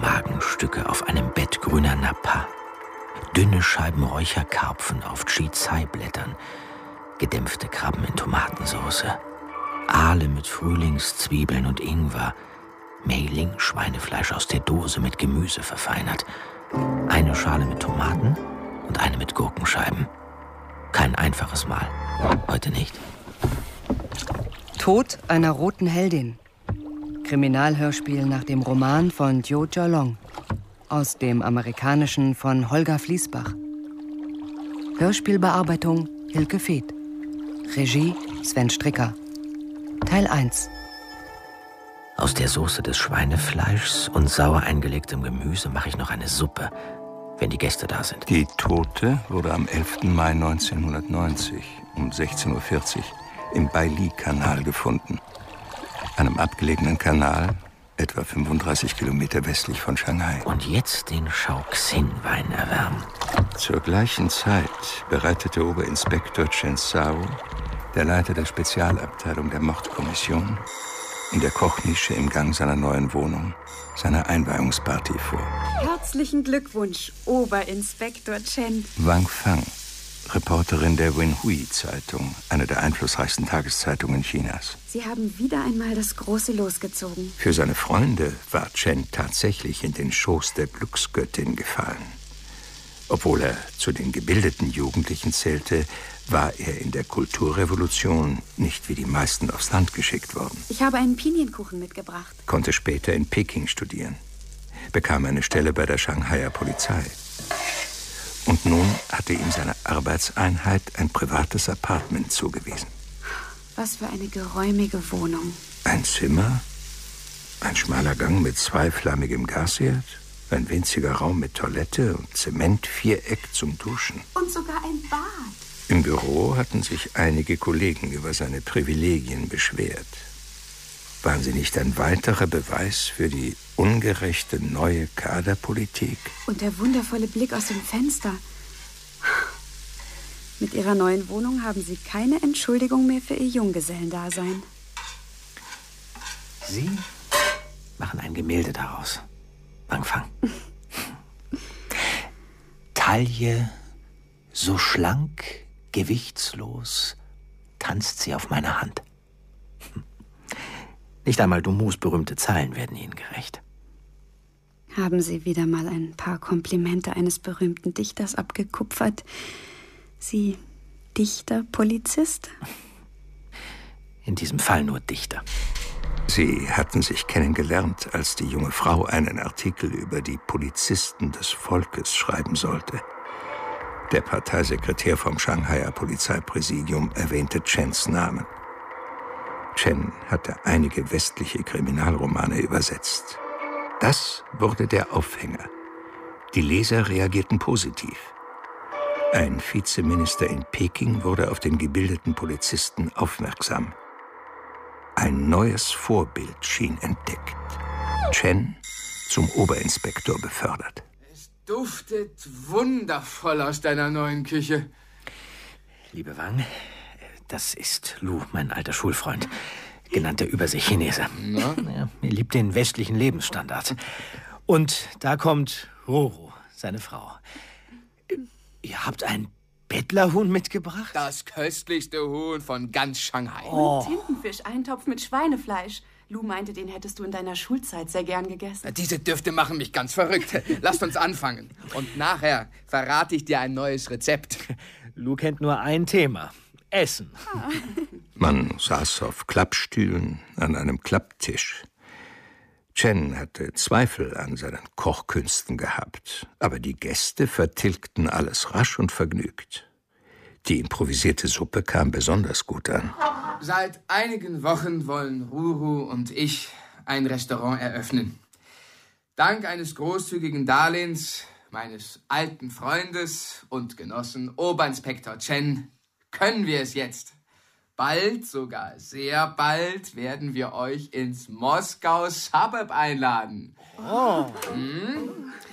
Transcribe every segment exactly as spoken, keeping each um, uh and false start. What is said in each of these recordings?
Magenstücke auf einem Bett grüner Napa, dünne Scheiben Räucherkarpfen auf Chizai-Blättern, gedämpfte Krabben in Tomatensauce, Aale mit Frühlingszwiebeln und Ingwer, Mehling, Schweinefleisch aus der Dose mit Gemüse verfeinert, eine Schale mit Tomaten und eine mit Gurkenscheiben. Kein einfaches Mahl. Heute nicht. Tod einer roten Heldin. Kriminalhörspiel nach dem Roman von Zhou Jialong. Aus dem Amerikanischen von Holger Fließbach. Hörspielbearbeitung Hilke Feeth. Regie Sven Stricker. Teil eins. Aus der Soße des Schweinefleischs und sauer eingelegtem Gemüse mache ich noch eine Suppe, wenn die Gäste da sind. Die Tote wurde am elften Mai neunzehnhundertneunzig um sechzehn Uhr vierzig im Baili-Kanal gefunden. Einem abgelegenen Kanal, etwa fünfunddreißig Kilometer westlich von Shanghai. Und jetzt den Shaoxing-Wein erwärmen. Zur gleichen Zeit bereitete Oberinspektor Chen Zhao, der Leiter der Spezialabteilung der Mordkommission, in der Kochnische im Gang seiner neuen Wohnung seine Einweihungsparty vor. Herzlichen Glückwunsch, Oberinspektor Chen. Wang Fang, Reporterin der Wenhui-Zeitung, einer der einflussreichsten Tageszeitungen Chinas. Sie haben wieder einmal das große Los gezogen. Für seine Freunde war Chen tatsächlich in den Schoß der Glücksgöttin gefallen. Obwohl er zu den gebildeten Jugendlichen zählte, war er in der Kulturrevolution nicht wie die meisten aufs Land geschickt worden. Ich habe einen Pinienkuchen mitgebracht. Konnte später in Peking studieren, bekam eine Stelle bei der Shanghaier Polizei. Und nun hatte ihm seine Arbeitseinheit ein privates Apartment zugewiesen. Was für eine geräumige Wohnung. Ein Zimmer, ein schmaler Gang mit zweiflammigem Gasherd, ein winziger Raum mit Toilette und Zementviereck zum Duschen. Und sogar ein Bad. Im Büro hatten sich einige Kollegen über seine Privilegien beschwert. Waren sie nicht ein weiterer Beweis für die ungerechte neue Kaderpolitik? Und der wundervolle Blick aus dem Fenster. Mit ihrer neuen Wohnung haben sie keine Entschuldigung mehr für ihr Junggesellendasein. Sie machen ein Gemälde daraus. Wang Fang. Taille, so schlank, gewichtslos, tanzt sie auf meiner Hand. Nicht einmal Dumus berühmte Zeilen werden ihnen gerecht. Haben Sie wieder mal ein paar Komplimente eines berühmten Dichters abgekupfert? Sie Dichter, Polizist? In diesem Fall nur Dichter. Sie hatten sich kennengelernt, als die junge Frau einen Artikel über die Polizisten des Volkes schreiben sollte. Der Parteisekretär vom Shanghaier Polizeipräsidium erwähnte Chens Namen. Chen hatte einige westliche Kriminalromane übersetzt. Das wurde der Aufhänger. Die Leser reagierten positiv. Ein Vizeminister in Peking wurde auf den gebildeten Polizisten aufmerksam. Ein neues Vorbild schien entdeckt. Chen zum Oberinspektor befördert. Es duftet wundervoll aus deiner neuen Küche. Liebe Wang, das ist Lu, mein alter Schulfreund, genannt der Übersee-Chinese. Ja, er liebt den westlichen Lebensstandard. Und da kommt Ruru, seine Frau. Ihr habt ein Bettlerhuhn mitgebracht? Das köstlichste Huhn von ganz Shanghai. Oh. Und Tintenfisch-Eintopf mit Schweinefleisch. Lu meinte, den hättest du in deiner Schulzeit sehr gern gegessen. Diese Düfte machen mich ganz verrückt. Lasst uns anfangen. Und nachher verrate ich dir ein neues Rezept. Lu kennt nur ein Thema. Essen. Ah. Man saß auf Klappstühlen an einem Klapptisch. Chen hatte Zweifel an seinen Kochkünsten gehabt, aber die Gäste vertilgten alles rasch und vergnügt. Die improvisierte Suppe kam besonders gut an. Seit einigen Wochen wollen Ruru und ich ein Restaurant eröffnen. Dank eines großzügigen Darlehens meines alten Freundes und Genossen Oberinspektor Chen können wir es jetzt. Bald, sogar sehr bald, werden wir euch ins Moskau Suburb einladen. Oh. Hm?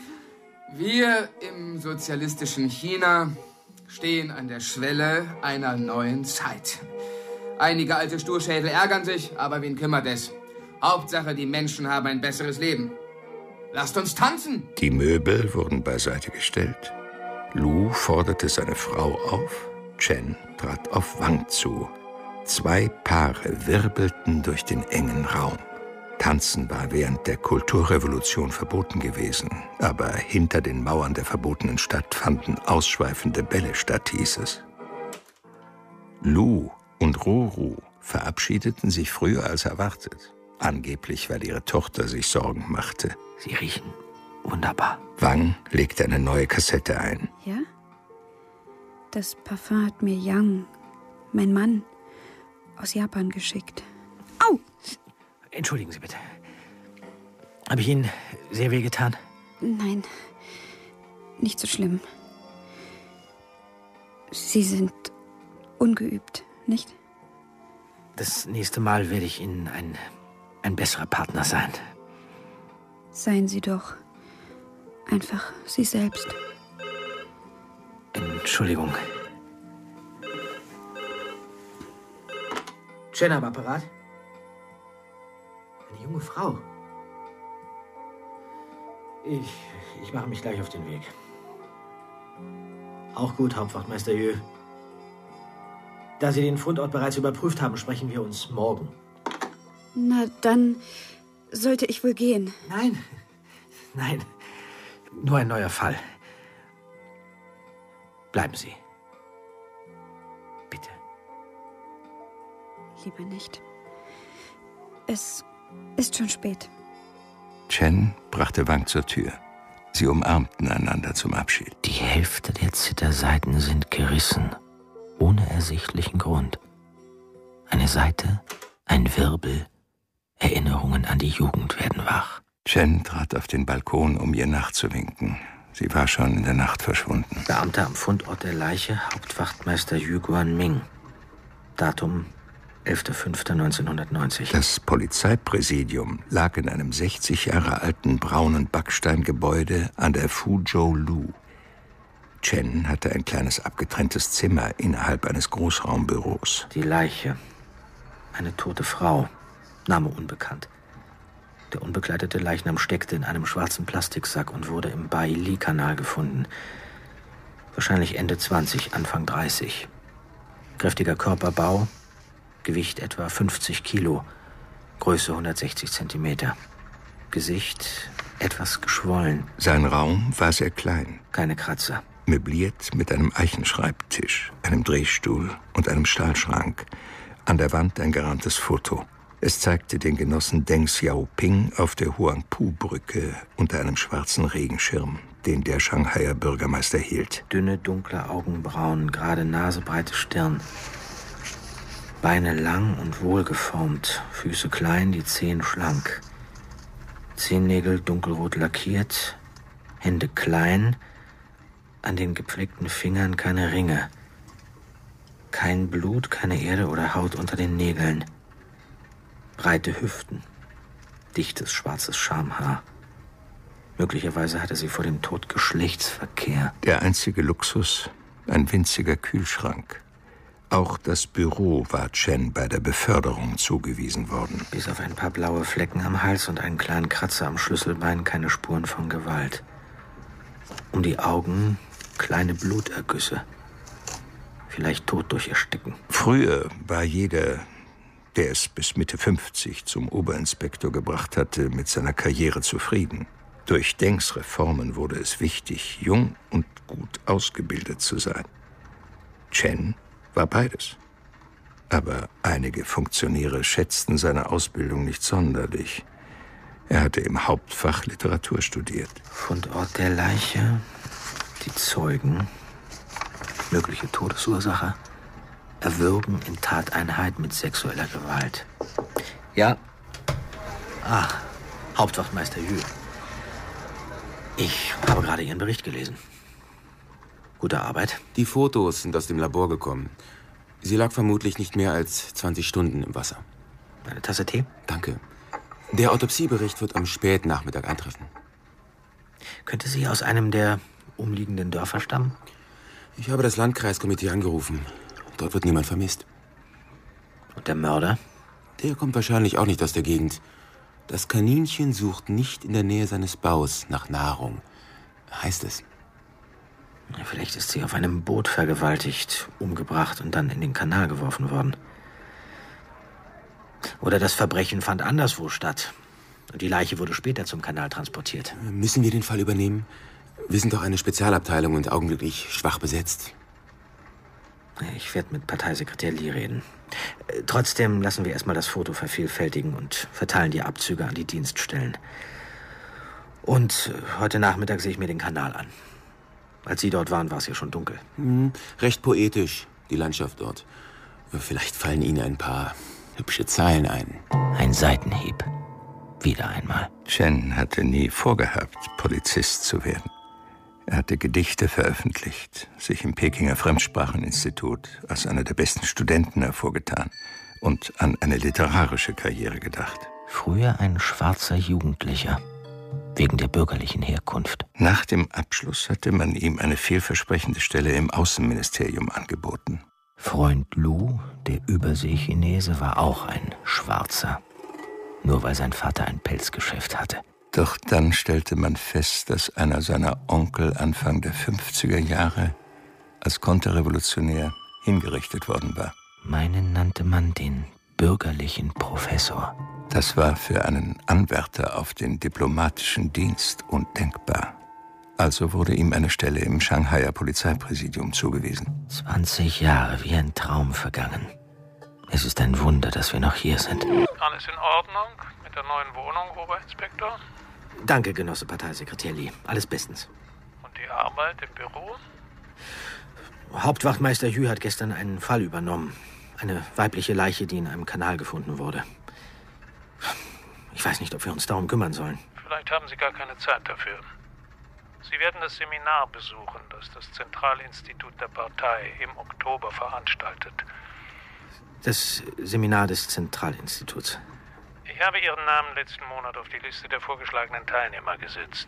Wir im sozialistischen China stehen an der Schwelle einer neuen Zeit. Einige alte Sturschädel ärgern sich, aber wen kümmert es? Hauptsache, die Menschen haben ein besseres Leben. Lasst uns tanzen! Die Möbel wurden beiseite gestellt. Lou forderte seine Frau auf. Chen trat auf Wang zu. Zwei Paare wirbelten durch den engen Raum. Tanzen war während der Kulturrevolution verboten gewesen, aber hinter den Mauern der verbotenen Stadt fanden ausschweifende Bälle statt, hieß es. Lou und Ruru verabschiedeten sich früher als erwartet, angeblich weil ihre Tochter sich Sorgen machte. Sie riechen wunderbar. Wang legte eine neue Kassette ein. Ja? Das Parfum hat mir Yang, mein Mann, aus Japan geschickt. Au! Entschuldigen Sie bitte. Habe ich Ihnen sehr weh getan? Nein, nicht so schlimm. Sie sind ungeübt, nicht? Das nächste Mal werde ich Ihnen ein, ein besserer Partner sein. Seien Sie doch einfach Sie selbst. Entschuldigung. Chen am Apparat? Eine junge Frau. Ich, ich mache mich gleich auf den Weg. Auch gut, Hauptwachtmeister Jö. Da Sie den Fundort bereits überprüft haben, sprechen wir uns morgen. Na, dann sollte ich wohl gehen. Nein, nein, nur ein neuer Fall. Bleiben Sie. Bitte. Lieber nicht. Es ist schon spät. Chen brachte Wang zur Tür. Sie umarmten einander zum Abschied. Die Hälfte der Zithersaiten sind gerissen, ohne ersichtlichen Grund. Eine Saite, ein Wirbel, Erinnerungen an die Jugend werden wach. Chen trat auf den Balkon, um ihr nachzuwinken. Sie war schon in der Nacht verschwunden. Beamter am Fundort der Leiche, Hauptwachtmeister Yu Guanming. Datum elfter fünfter neunzehnhundertneunzig. Das Polizeipräsidium lag in einem sechzig Jahre alten braunen Backsteingebäude an der Fuzhou Lu. Chen hatte ein kleines abgetrenntes Zimmer innerhalb eines Großraumbüros. Die Leiche. Eine tote Frau. Name unbekannt. Der unbekleidete Leichnam steckte in einem schwarzen Plastiksack und wurde im Baili-Kanal gefunden. Wahrscheinlich Ende zwanzig, Anfang dreißig. Kräftiger Körperbau, Gewicht etwa fünfzig Kilo, Größe hundertsechzig Zentimeter. Gesicht etwas geschwollen. Sein Raum war sehr klein. Keine Kratzer. Möbliert mit einem Eichenschreibtisch, einem Drehstuhl und einem Stahlschrank. An der Wand ein gerahmtes Foto. Es zeigte den Genossen Deng Xiaoping auf der Huangpu-Brücke unter einem schwarzen Regenschirm, den der Shanghaier Bürgermeister hielt. Dünne, dunkle Augenbrauen, gerade Nase, breite Stirn. Beine lang und wohlgeformt, Füße klein, die Zehen schlank. Zehennägel dunkelrot lackiert, Hände klein, an den gepflegten Fingern keine Ringe. Kein Blut, keine Erde oder Haut unter den Nägeln. Breite Hüften, dichtes schwarzes Schamhaar. Möglicherweise hatte sie vor dem Tod Geschlechtsverkehr. Der einzige Luxus, ein winziger Kühlschrank. Auch das Büro war Chen bei der Beförderung zugewiesen worden. Bis auf ein paar blaue Flecken am Hals und einen kleinen Kratzer am Schlüsselbein keine Spuren von Gewalt. Um die Augen kleine Blutergüsse. Vielleicht tot durch Ersticken. Früher war jeder, der es bis Mitte fünfzig zum Oberinspektor gebracht hatte, mit seiner Karriere zufrieden. Durch Dengs Reformen wurde es wichtig, jung und gut ausgebildet zu sein. Chen war beides. Aber einige Funktionäre schätzten seine Ausbildung nicht sonderlich. Er hatte im Hauptfach Literatur studiert. Fundort der Leiche, die Zeugen, mögliche Todesursache, Erwürgen in Tateinheit mit sexueller Gewalt. Ja. Ah, Hauptwachtmeister Jü. Ich habe gerade Ihren Bericht gelesen. Gute Arbeit. Die Fotos sind aus dem Labor gekommen. Sie lag vermutlich nicht mehr als zwanzig Stunden im Wasser. Eine Tasse Tee? Danke. Der Autopsiebericht wird am Spätnachmittag eintreffen. Könnte sie aus einem der umliegenden Dörfer stammen? Ich habe das Landkreiskomitee angerufen. Dort wird niemand vermisst. Und der Mörder? Der kommt wahrscheinlich auch nicht aus der Gegend. Das Kaninchen sucht nicht in der Nähe seines Baus nach Nahrung, heißt es. Vielleicht ist sie auf einem Boot vergewaltigt, umgebracht und dann in den Kanal geworfen worden. Oder das Verbrechen fand anderswo statt. Und die Leiche wurde später zum Kanal transportiert. Müssen wir den Fall übernehmen? Wir sind doch eine Spezialabteilung und augenblicklich schwach besetzt. Ich werde mit Parteisekretär Lee reden. Trotzdem lassen wir erstmal das Foto vervielfältigen und verteilen die Abzüge an die Dienststellen. Und heute Nachmittag sehe ich mir den Kanal an. Als Sie dort waren, war es ja schon dunkel. Hm, recht poetisch, die Landschaft dort. Vielleicht fallen Ihnen ein paar hübsche Zeilen ein. Ein Seitenhieb. Wieder einmal. Chen hatte nie vorgehabt, Polizist zu werden. Er hatte Gedichte veröffentlicht, sich im Pekinger Fremdspracheninstitut als einer der besten Studenten hervorgetan und an eine literarische Karriere gedacht. Früher ein schwarzer Jugendlicher, wegen der bürgerlichen Herkunft. Nach dem Abschluss hatte man ihm eine vielversprechende Stelle im Außenministerium angeboten. Freund Lu, der Überseechinese, war auch ein Schwarzer. Nur weil sein Vater ein Pelzgeschäft hatte. Doch dann stellte man fest, dass einer seiner Onkel Anfang der fünfziger Jahre als Konterrevolutionär hingerichtet worden war. Meinen nannte man den bürgerlichen Professor. Das war für einen Anwärter auf den diplomatischen Dienst undenkbar. Also wurde ihm eine Stelle im Shanghaier Polizeipräsidium zugewiesen. zwanzig Jahre, wie ein Traum vergangen. Es ist ein Wunder, dass wir noch hier sind. Alles in Ordnung mit der neuen Wohnung, Oberinspektor? Danke, Genosse Parteisekretär Lee. Alles bestens. Und die Arbeit im Büro? Hauptwachtmeister Hü hat gestern einen Fall übernommen. Eine weibliche Leiche, die in einem Kanal gefunden wurde. Ich weiß nicht, ob wir uns darum kümmern sollen. Vielleicht haben Sie gar keine Zeit dafür. Sie werden das Seminar besuchen, das das Zentralinstitut der Partei im Oktober veranstaltet. Das Seminar des Zentralinstituts. Ich habe Ihren Namen letzten Monat auf die Liste der vorgeschlagenen Teilnehmer gesetzt.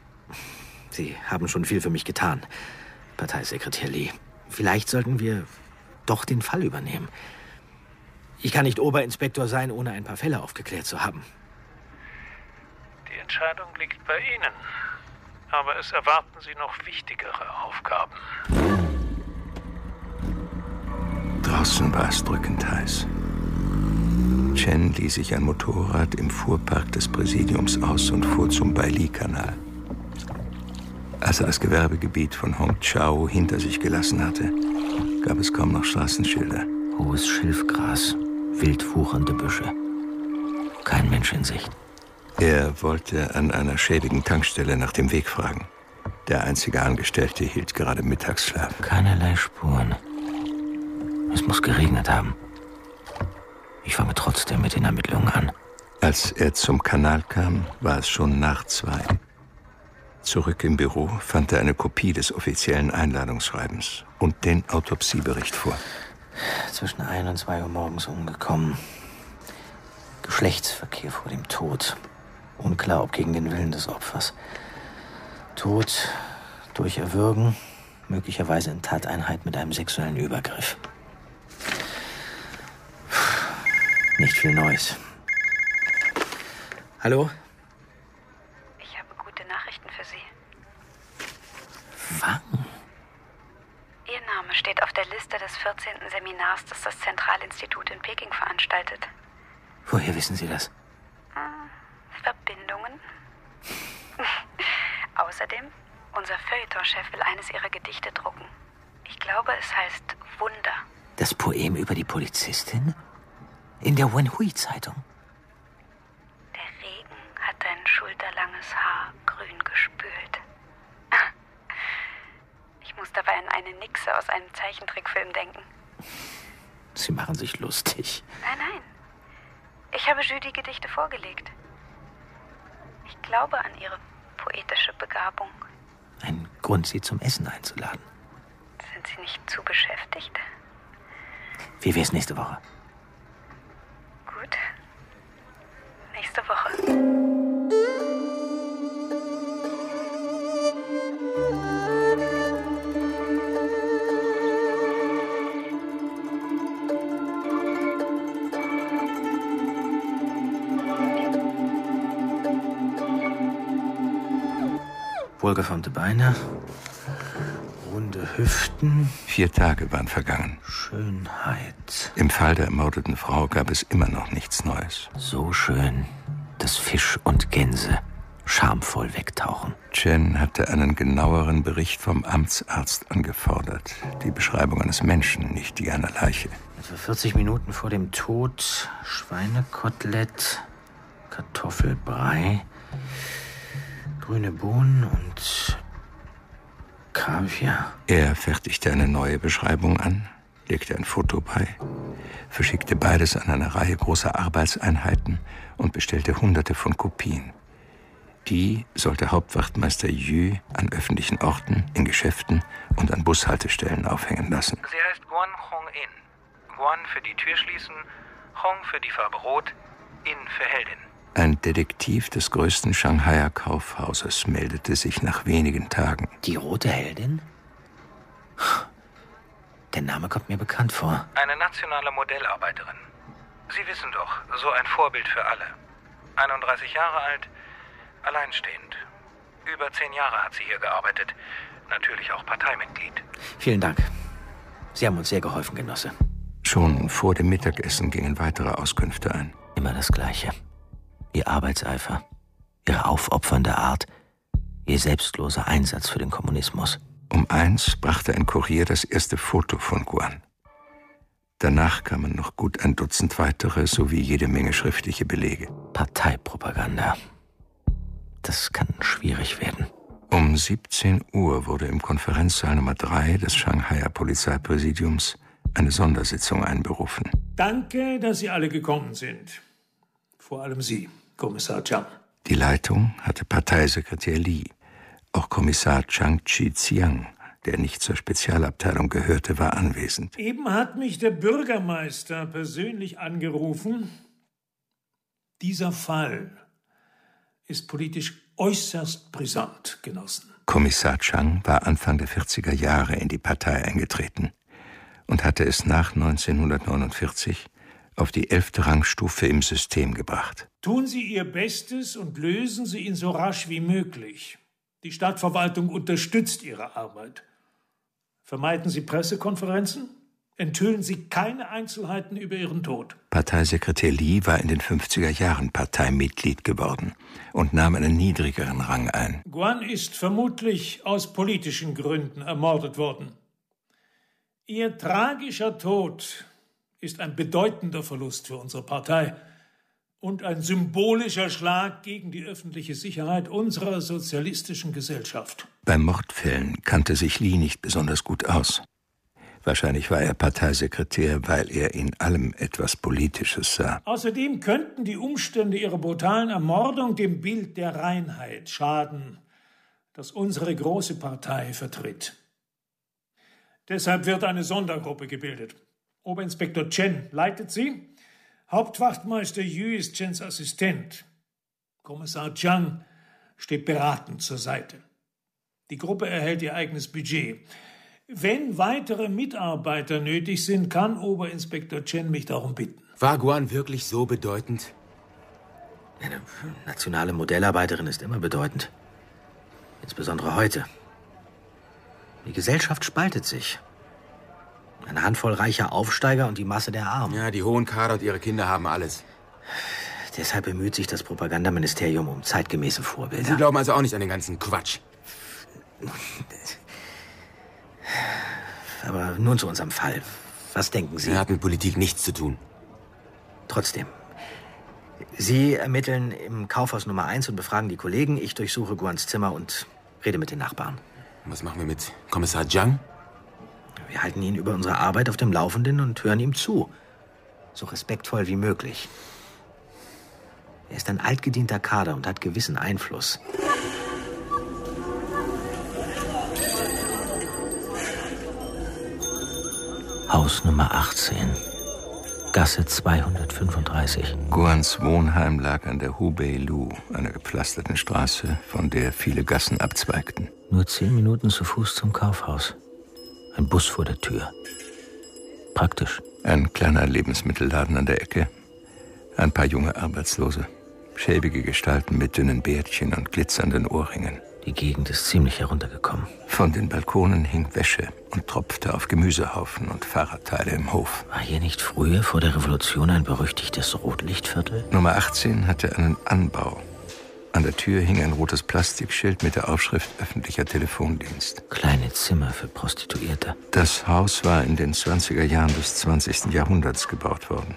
Sie haben schon viel für mich getan, Parteisekretär Lee. Vielleicht sollten wir doch den Fall übernehmen. Ich kann nicht Oberinspektor sein, ohne ein paar Fälle aufgeklärt zu haben. Die Entscheidung liegt bei Ihnen. Aber es erwarten Sie noch wichtigere Aufgaben. Draußen war es drückend heiß. Chen ließ sich ein Motorrad im Fuhrpark des Präsidiums aus und fuhr zum Baili-Kanal. Als er das Gewerbegebiet von Hongqiao hinter sich gelassen hatte, gab es kaum noch Straßenschilder. Hohes Schilfgras, wild wuchernde Büsche. Kein Mensch in Sicht. Er wollte an einer schäbigen Tankstelle nach dem Weg fragen. Der einzige Angestellte hielt gerade Mittagsschlaf. Keinerlei Spuren. Es muss geregnet haben. Ich fange trotzdem mit den Ermittlungen an. Als er zum Kanal kam, war es schon nach zwei. Zurück im Büro fand er eine Kopie des offiziellen Einladungsschreibens und den Autopsiebericht vor. Zwischen ein und zwei Uhr morgens umgekommen. Geschlechtsverkehr vor dem Tod. Unklar, ob gegen den Willen des Opfers. Tod durch Erwürgen, möglicherweise in Tateinheit mit einem sexuellen Übergriff. Nicht viel Neues. Hallo? Ich habe gute Nachrichten für Sie. Wann? Ihr Name steht auf der Liste des vierzehnten Seminars, das das Zentralinstitut in Peking veranstaltet. Woher wissen Sie das? Verbindungen. Außerdem, unser Feuilleton-Chef will eines ihrer Gedichte drucken. Ich glaube, es heißt Wunder. Das Poem über die Polizistin? In der Wenhui-Zeitung? Der Regen hat dein schulterlanges Haar grün gespült. Ich muss dabei an eine Nixe aus einem Zeichentrickfilm denken. Sie machen sich lustig. Nein, nein. Ich habe Jü die Gedichte vorgelegt. Ich glaube an ihre poetische Begabung. Ein Grund, Sie zum Essen einzuladen. Sind Sie nicht zu beschäftigt? Wie wär's nächste Woche? Gut. Nächste Woche. Wohlgeformte Beine, runde Hüften. Vier Tage waren vergangen. Schönheit. Im Fall der ermordeten Frau gab es immer noch nichts Neues. So schön, dass Fisch und Gänse schamvoll wegtauchen. Chen hatte einen genaueren Bericht vom Amtsarzt angefordert. Die Beschreibung eines Menschen, nicht die einer Leiche. Etwa vierzig Minuten vor dem Tod Schweinekotelett, Kartoffelbrei, grüne Bohnen und Kaviar. Er fertigte eine neue Beschreibung an, legte ein Foto bei, verschickte beides an eine Reihe großer Arbeitseinheiten und bestellte hunderte von Kopien. Die sollte Hauptwachtmeister Yu an öffentlichen Orten, in Geschäften und an Bushaltestellen aufhängen lassen. Sie heißt Guan Hong-in. Guan für die Tür schließen, Hong für die Farbe Rot, In für Heldin. Ein Detektiv des größten Shanghaier Kaufhauses meldete sich nach wenigen Tagen. Die rote Heldin? Der Name kommt mir bekannt vor. Eine nationale Modellarbeiterin. Sie wissen doch, so ein Vorbild für alle. einunddreißig Jahre alt, alleinstehend. Über zehn Jahre hat sie hier gearbeitet. Natürlich auch Parteimitglied. Vielen Dank. Sie haben uns sehr geholfen, Genosse. Schon vor dem Mittagessen gingen weitere Auskünfte ein. Immer das Gleiche. Ihr Arbeitseifer, ihre aufopfernde Art, ihr selbstloser Einsatz für den Kommunismus. Um eins brachte ein Kurier das erste Foto von Guan. Danach kamen noch gut ein Dutzend weitere sowie jede Menge schriftliche Belege. Parteipropaganda. Das kann schwierig werden. Um siebzehn Uhr wurde im Konferenzsaal Nummer drei des Shanghaier Polizeipräsidiums eine Sondersitzung einberufen. Danke, dass Sie alle gekommen sind. Vor allem Sie, Kommissar Zhang. Die Leitung hatte Parteisekretär Li. Auch Kommissar Zhang Chi-Xiang, der nicht zur Spezialabteilung gehörte, war anwesend. Eben hat mich der Bürgermeister persönlich angerufen. Dieser Fall ist politisch äußerst brisant, Genossen. Kommissar Zhang war Anfang der vierziger Jahre in die Partei eingetreten und hatte es nach neunzehnhundertneunundvierzig auf die elfte Rangstufe im System gebracht. Tun Sie Ihr Bestes und lösen Sie ihn so rasch wie möglich. Die Stadtverwaltung unterstützt Ihre Arbeit. Vermeiden Sie Pressekonferenzen? Enthüllen Sie keine Einzelheiten über Ihren Tod. Parteisekretär Li war in den fünfziger Jahren Parteimitglied geworden und nahm einen niedrigeren Rang ein. Guan ist vermutlich aus politischen Gründen ermordet worden. Ihr tragischer Tod ist ein bedeutender Verlust für unsere Partei und ein symbolischer Schlag gegen die öffentliche Sicherheit unserer sozialistischen Gesellschaft. Bei Mordfällen kannte sich Li nicht besonders gut aus. Wahrscheinlich war er Parteisekretär, weil er in allem etwas Politisches sah. Außerdem könnten die Umstände ihrer brutalen Ermordung dem Bild der Reinheit schaden, das unsere große Partei vertritt. Deshalb wird eine Sondergruppe gebildet. Oberinspektor Chen leitet sie. Hauptwachtmeister Yu ist Chens Assistent. Kommissar Zhang steht beratend zur Seite. Die Gruppe erhält ihr eigenes Budget. Wenn weitere Mitarbeiter nötig sind, kann Oberinspektor Chen mich darum bitten. War Guan wirklich so bedeutend? Eine nationale Modellarbeiterin ist immer bedeutend. Insbesondere heute. Die Gesellschaft spaltet sich. Eine Handvoll reicher Aufsteiger und die Masse der Armen. Ja, die hohen Kader und ihre Kinder haben alles. Deshalb bemüht sich das Propagandaministerium um zeitgemäße Vorbilder. Sie glauben also auch nicht an den ganzen Quatsch. Aber nun zu unserem Fall. Was denken Sie? Er hat mit Politik nichts zu tun. Trotzdem. Sie ermitteln im Kaufhaus Nummer eins und befragen die Kollegen. Ich durchsuche Guans Zimmer und rede mit den Nachbarn. Was machen wir mit Kommissar Zhang? Wir halten ihn über unsere Arbeit auf dem Laufenden und hören ihm zu. So respektvoll wie möglich. Er ist ein altgedienter Kader und hat gewissen Einfluss. Haus Nummer achtzehn. Gasse zweihundertfünfunddreißig. Guans Wohnheim lag an der Hubei-Lu, einer gepflasterten Straße, von der viele Gassen abzweigten. Nur zehn Minuten zu Fuß zum Kaufhaus. Ein Bus vor der Tür. Praktisch. Ein kleiner Lebensmittelladen an der Ecke. Ein paar junge Arbeitslose. Schäbige Gestalten mit dünnen Bärtchen und glitzernden Ohrringen. Die Gegend ist ziemlich heruntergekommen. Von den Balkonen hing Wäsche und tropfte auf Gemüsehaufen und Fahrradteile im Hof. War hier nicht früher vor der Revolution ein berüchtigtes Rotlichtviertel? Nummer achtzehn hatte einen Anbau. An der Tür hing ein rotes Plastikschild mit der Aufschrift öffentlicher Telefondienst. Kleine Zimmer für Prostituierte. Das Haus war in den zwanziger Jahren des zwanzigsten Jahrhunderts gebaut worden.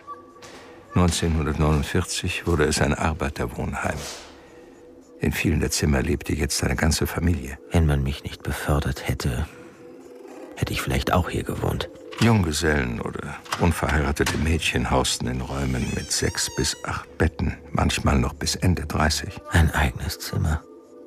neunzehnhundertneunundvierzig wurde es ein Arbeiterwohnheim. In vielen der Zimmer lebte jetzt eine ganze Familie. Wenn man mich nicht befördert hätte, hätte ich vielleicht auch hier gewohnt. Junggesellen oder unverheiratete Mädchen hausten in Räumen mit sechs bis acht Betten, manchmal noch bis Ende dreißig. Ein eigenes Zimmer.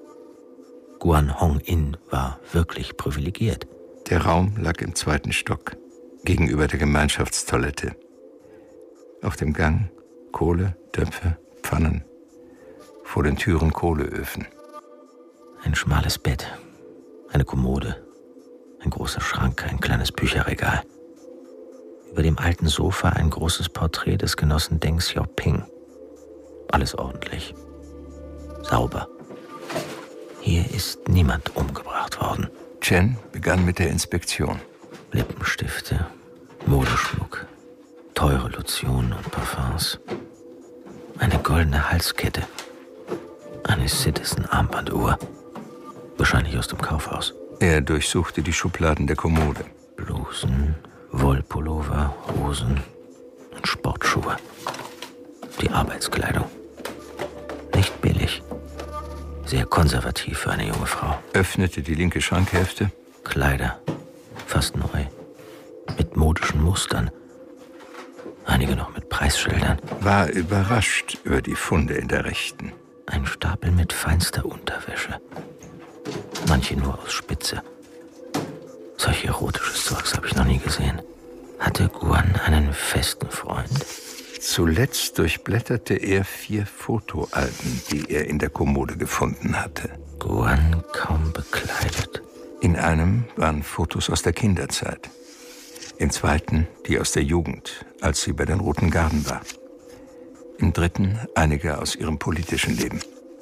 Guan Hong Inn war wirklich privilegiert. Der Raum lag im zweiten Stock, gegenüber der Gemeinschaftstoilette. Auf dem Gang Kohle, Töpfe, Pfannen. Vor den Türen Kohleöfen. Ein schmales Bett, eine Kommode, ein großer Schrank, ein kleines Bücherregal. Über dem alten Sofa ein großes Porträt des Genossen Deng Xiaoping. Alles ordentlich. Sauber. Hier ist niemand umgebracht worden. Chen begann mit der Inspektion. Lippenstifte, Modeschmuck, teure Lotionen und Parfums. Eine goldene Halskette. Eine Citizen-Armbanduhr. Wahrscheinlich aus dem Kaufhaus. Er durchsuchte die Schubladen der Kommode. Blusen, Wollpullover, Hosen und Sportschuhe. Die Arbeitskleidung. Nicht billig. Sehr konservativ für eine junge Frau. Öffnete die linke Schrankhälfte. Kleider. Fast neu. Mit modischen Mustern. Einige noch mit Preisschildern. War überrascht über die Funde in der rechten. Ein Stapel mit feinster Unterwäsche. Manche nur aus Spitze. Solch erotisches Zeugs habe ich noch nie gesehen. Hatte Guan einen festen Freund? Zuletzt durchblätterte er vier Fotoalben, die er in der Kommode gefunden hatte. Guan kaum bekleidet. In einem waren Fotos aus der Kinderzeit. Im zweiten die aus der Jugend, als sie bei den Roten Garden war. Im dritten einige aus ihrem politischen Leben.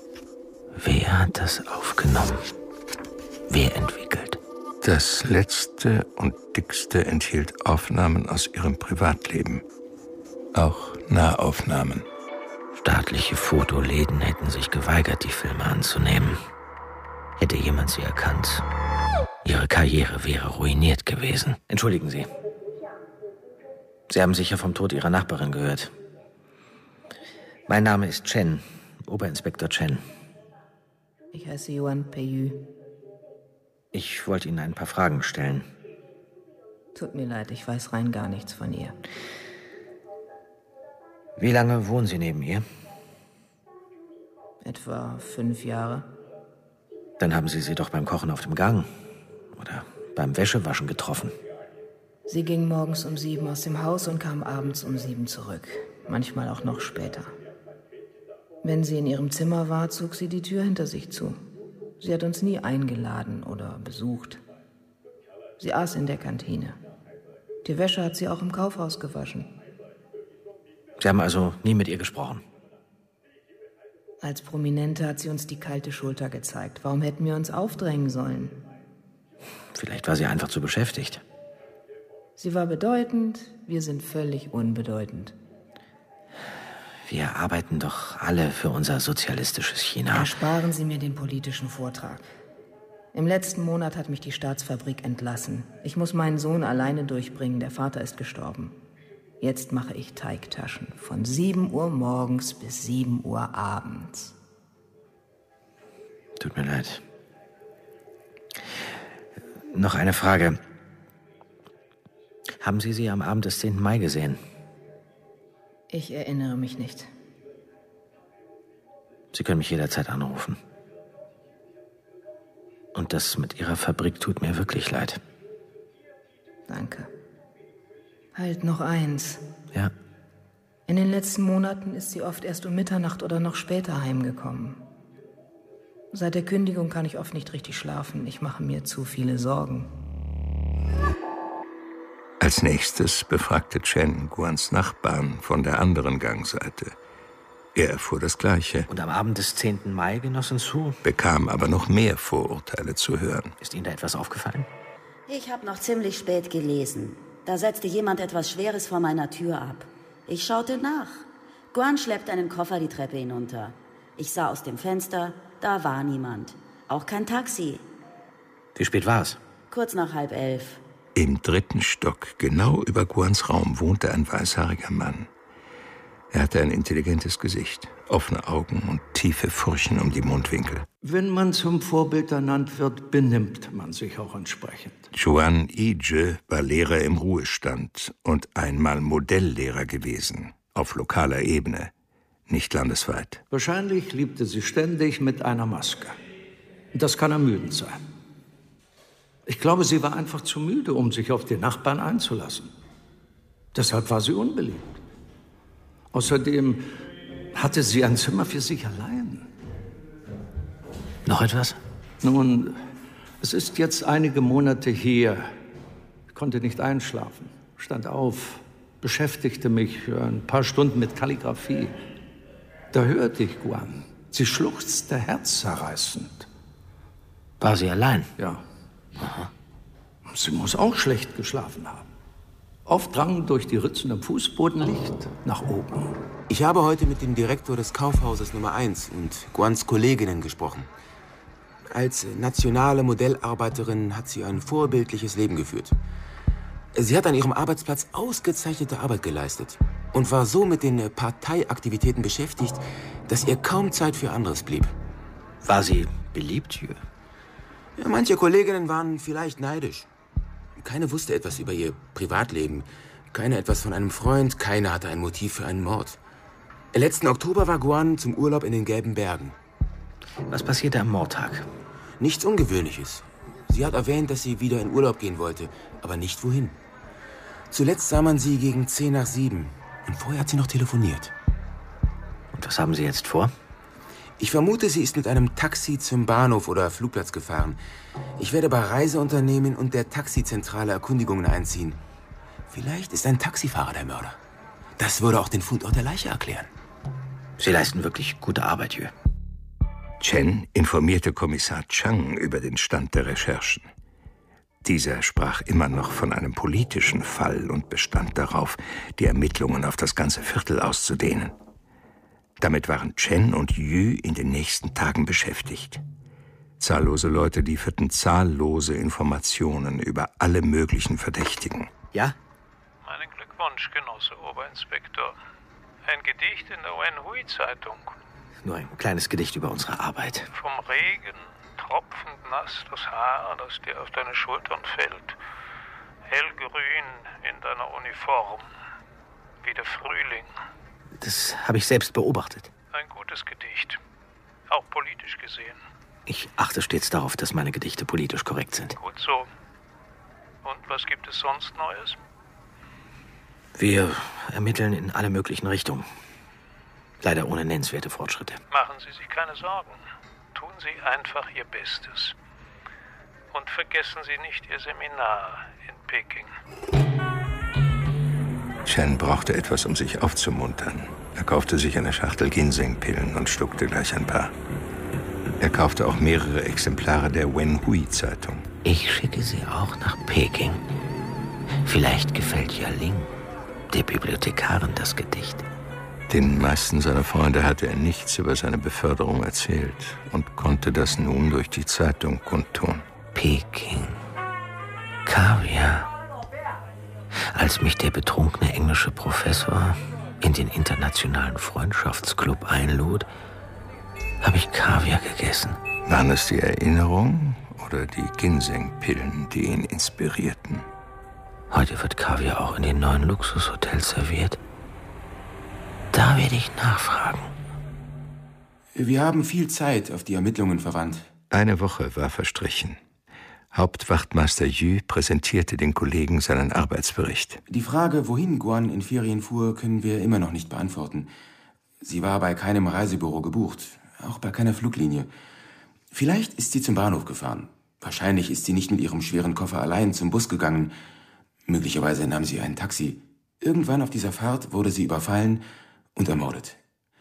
Wer hat das aufgenommen? Wer entwickelt? Das letzte und dickste enthielt Aufnahmen aus ihrem Privatleben. Auch Nahaufnahmen. Staatliche Fotoläden hätten sich geweigert, die Filme anzunehmen. Hätte jemand sie erkannt, ihre Karriere wäre ruiniert gewesen. Entschuldigen Sie. Sie haben sicher vom Tod Ihrer Nachbarin gehört. Mein Name ist Chen, Oberinspektor Chen. Ich heiße Yuan Peiyu. Ich wollte Ihnen ein paar Fragen stellen. Tut mir leid, ich weiß rein gar nichts von ihr. Wie lange wohnen Sie neben ihr? Etwa fünf Jahre. Dann haben Sie sie doch beim Kochen auf dem Gang oder beim Wäschewaschen getroffen. Sie ging morgens um sieben aus dem Haus und kam abends um sieben zurück. Manchmal auch noch später. Wenn sie in ihrem Zimmer war, zog sie die Tür hinter sich zu. Sie hat uns nie eingeladen oder besucht. Sie aß in der Kantine. Die Wäsche hat sie auch im Kaufhaus gewaschen. Sie haben also nie mit ihr gesprochen? Als Prominente hat sie uns die kalte Schulter gezeigt. Warum hätten wir uns aufdrängen sollen? Vielleicht war sie einfach zu beschäftigt. Sie war bedeutend, wir sind völlig unbedeutend. Wir arbeiten doch alle für unser sozialistisches China. Ersparen Sie mir den politischen Vortrag. Im letzten Monat hat mich die Staatsfabrik entlassen. Ich muss meinen Sohn alleine durchbringen, der Vater ist gestorben. Jetzt mache ich Teigtaschen von sieben Uhr morgens bis sieben Uhr abends. Tut mir leid. Noch eine Frage. Haben Sie sie am Abend des zehnten Mai gesehen? Ich erinnere mich nicht. Sie können mich jederzeit anrufen. Und das mit Ihrer Fabrik tut mir wirklich leid. Danke. Halt noch eins. Ja? In den letzten Monaten ist sie oft erst um Mitternacht oder noch später heimgekommen. Seit der Kündigung kann ich oft nicht richtig schlafen. Ich mache mir zu viele Sorgen. Als nächstes befragte Chen Guans Nachbarn von der anderen Gangseite, Er erfuhr das Gleiche. Und am Abend des zehnten Mai genoss hinzu? Bekam aber noch mehr Vorurteile zu hören. Ist Ihnen da etwas aufgefallen? Ich habe noch ziemlich spät gelesen. Da setzte jemand etwas Schweres vor meiner Tür ab. Ich schaute nach. Guan schleppte einen Koffer die Treppe hinunter. Ich sah aus dem Fenster, da war niemand. Auch kein Taxi. Wie spät war es? Kurz nach halb elf. Im dritten Stock, genau über Guans Raum, wohnte ein weißhaariger Mann. Er hatte ein intelligentes Gesicht, offene Augen und tiefe Furchen um die Mundwinkel. Wenn man zum Vorbild ernannt wird, benimmt man sich auch entsprechend. Juan Ije war Lehrer im Ruhestand und einmal Modelllehrer gewesen, auf lokaler Ebene, nicht landesweit. Wahrscheinlich liebte sie ständig mit einer Maske. Das kann ermüdend sein. Ich glaube, sie war einfach zu müde, um sich auf die Nachbarn einzulassen. Deshalb war sie unbeliebt. Außerdem hatte sie ein Zimmer für sich allein. Noch etwas? Nun, es ist jetzt einige Monate her. Ich konnte nicht einschlafen, stand auf, beschäftigte mich für ein paar Stunden mit Kalligraphie. Da hörte ich Guan. Sie schluchzte herzzerreißend. War sie allein? Ja. Aha. Sie muss auch schlecht geschlafen haben. Oft drang durch die Ritzen im Fußboden Licht nach oben. Ich habe heute mit dem Direktor des Kaufhauses Nummer eins und Guans Kolleginnen gesprochen. Als nationale Modellarbeiterin hat sie ein vorbildliches Leben geführt. Sie hat an ihrem Arbeitsplatz ausgezeichnete Arbeit geleistet und war so mit den Parteiaktivitäten beschäftigt, dass ihr kaum Zeit für anderes blieb. War sie beliebt hier? Ja, manche Kolleginnen waren vielleicht neidisch. Keine wusste etwas über ihr Privatleben, keine etwas von einem Freund, keine hatte ein Motiv für einen Mord. Letzten Oktober war Guan zum Urlaub in den Gelben Bergen. Was passierte am Mordtag? Nichts Ungewöhnliches. Sie hat erwähnt, dass sie wieder in Urlaub gehen wollte, aber nicht wohin. Zuletzt sah man sie gegen zehn nach sieben und vorher hat sie noch telefoniert. Und was haben Sie jetzt vor? Ich vermute, sie ist mit einem Taxi zum Bahnhof oder Flugplatz gefahren. Ich werde bei Reiseunternehmen und der Taxizentrale Erkundigungen einziehen. Vielleicht ist ein Taxifahrer der Mörder. Das würde auch den Fundort der Leiche erklären. Sie leisten wirklich gute Arbeit hier. Chen informierte Kommissar Chang über den Stand der Recherchen. Dieser sprach immer noch von einem politischen Fall und bestand darauf, die Ermittlungen auf das ganze Viertel auszudehnen. Damit waren Chen und Yu in den nächsten Tagen beschäftigt. Zahllose Leute lieferten zahllose Informationen über alle möglichen Verdächtigen. Ja? Meinen Glückwunsch, Genosse Oberinspektor. Ein Gedicht in der Wenhui-Zeitung. Nur ein kleines Gedicht über unsere Arbeit. Vom Regen, tropfend nass das Haar, das dir auf deine Schultern fällt. Hellgrün in deiner Uniform, wie der Frühling. Das habe ich selbst beobachtet. Ein gutes Gedicht, auch politisch gesehen. Ich achte stets darauf, dass meine Gedichte politisch korrekt sind. Gut so. Und was gibt es sonst Neues? Wir ermitteln in alle möglichen Richtungen. Leider ohne nennenswerte Fortschritte. Machen Sie sich keine Sorgen. Tun Sie einfach Ihr Bestes. Und vergessen Sie nicht Ihr Seminar in Peking. Chen brauchte etwas, um sich aufzumuntern. Er kaufte sich eine Schachtel Ginsengpillen und schluckte gleich ein paar. Er kaufte auch mehrere Exemplare der Wenhui-Zeitung. Ich schicke sie auch nach Peking. Vielleicht gefällt ja Ling, der Bibliothekarin, das Gedicht. Den meisten seiner Freunde hatte er nichts über seine Beförderung erzählt und konnte das nun durch die Zeitung kundtun. Peking. Kaviar. Als mich der betrunkene englische Professor in den internationalen Freundschaftsclub einlud, habe ich Kaviar gegessen. Waren es die Erinnerungen oder die Ginsengpillen, die ihn inspirierten? Heute wird Kaviar auch in den neuen Luxushotels serviert. Da werde ich nachfragen. Wir haben viel Zeit auf die Ermittlungen verwandt. Eine Woche war verstrichen. Hauptwachtmeister Yu präsentierte den Kollegen seinen Arbeitsbericht. Die Frage, wohin Guan in Ferien fuhr, können wir immer noch nicht beantworten. Sie war bei keinem Reisebüro gebucht, auch bei keiner Fluglinie. Vielleicht ist sie zum Bahnhof gefahren. Wahrscheinlich ist sie nicht mit ihrem schweren Koffer allein zum Bus gegangen. Möglicherweise nahm sie ein Taxi. Irgendwann auf dieser Fahrt wurde sie überfallen und ermordet.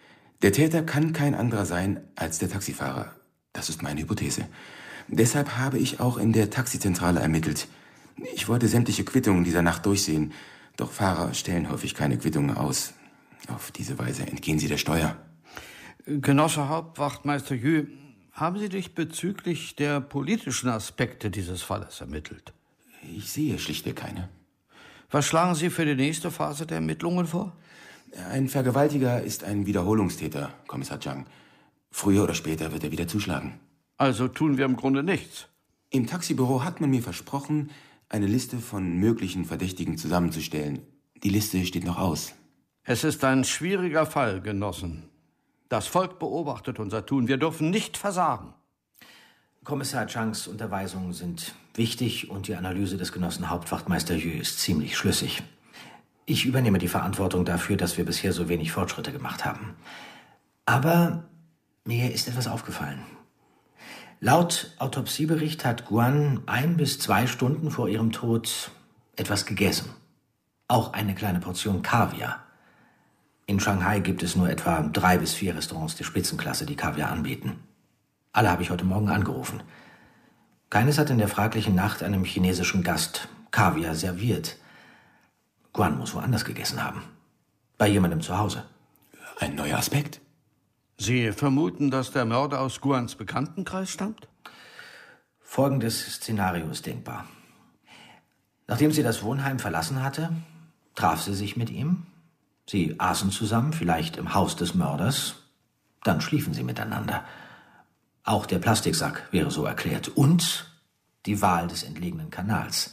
Der Täter kann kein anderer sein als der Taxifahrer. Das ist meine Hypothese. Deshalb habe ich auch in der Taxizentrale ermittelt. Ich wollte sämtliche Quittungen dieser Nacht durchsehen, doch Fahrer stellen häufig keine Quittungen aus. Auf diese Weise entgehen sie der Steuer. Genosse Hauptwachtmeister Jü, haben Sie dich bezüglich der politischen Aspekte dieses Falles ermittelt? Ich sehe schlichtweg keine. Was schlagen Sie für die nächste Phase der Ermittlungen vor? Ein Vergewaltiger ist ein Wiederholungstäter, Kommissar Zhang. Früher oder später wird er wieder zuschlagen. Also tun wir im Grunde nichts? Im Taxibüro hat man mir versprochen, eine Liste von möglichen Verdächtigen zusammenzustellen. Die Liste steht noch aus. Es ist ein schwieriger Fall, Genossen. Das Volk beobachtet unser Tun. Wir dürfen nicht versagen. Kommissar Changs Unterweisungen sind wichtig und die Analyse des Genossen Hauptwachtmeister Jü ist ziemlich schlüssig. Ich übernehme die Verantwortung dafür, dass wir bisher so wenig Fortschritte gemacht haben. Aber mir ist etwas aufgefallen. Laut Autopsiebericht hat Guan ein bis zwei Stunden vor ihrem Tod etwas gegessen. Auch eine kleine Portion Kaviar. In Shanghai gibt es nur etwa drei bis vier Restaurants der Spitzenklasse, die Kaviar anbieten. Alle habe ich heute Morgen angerufen. Keines hat in der fraglichen Nacht einem chinesischen Gast Kaviar serviert. Guan muss woanders gegessen haben. Bei jemandem zu Hause. Ein neuer Aspekt. Sie vermuten, dass der Mörder aus Guans Bekanntenkreis stammt? Folgendes Szenario ist denkbar. Nachdem sie das Wohnheim verlassen hatte, traf sie sich mit ihm. Sie aßen zusammen, vielleicht im Haus des Mörders. Dann schliefen sie miteinander. Auch der Plastiksack wäre so erklärt. Und die Wahl des entlegenen Kanals.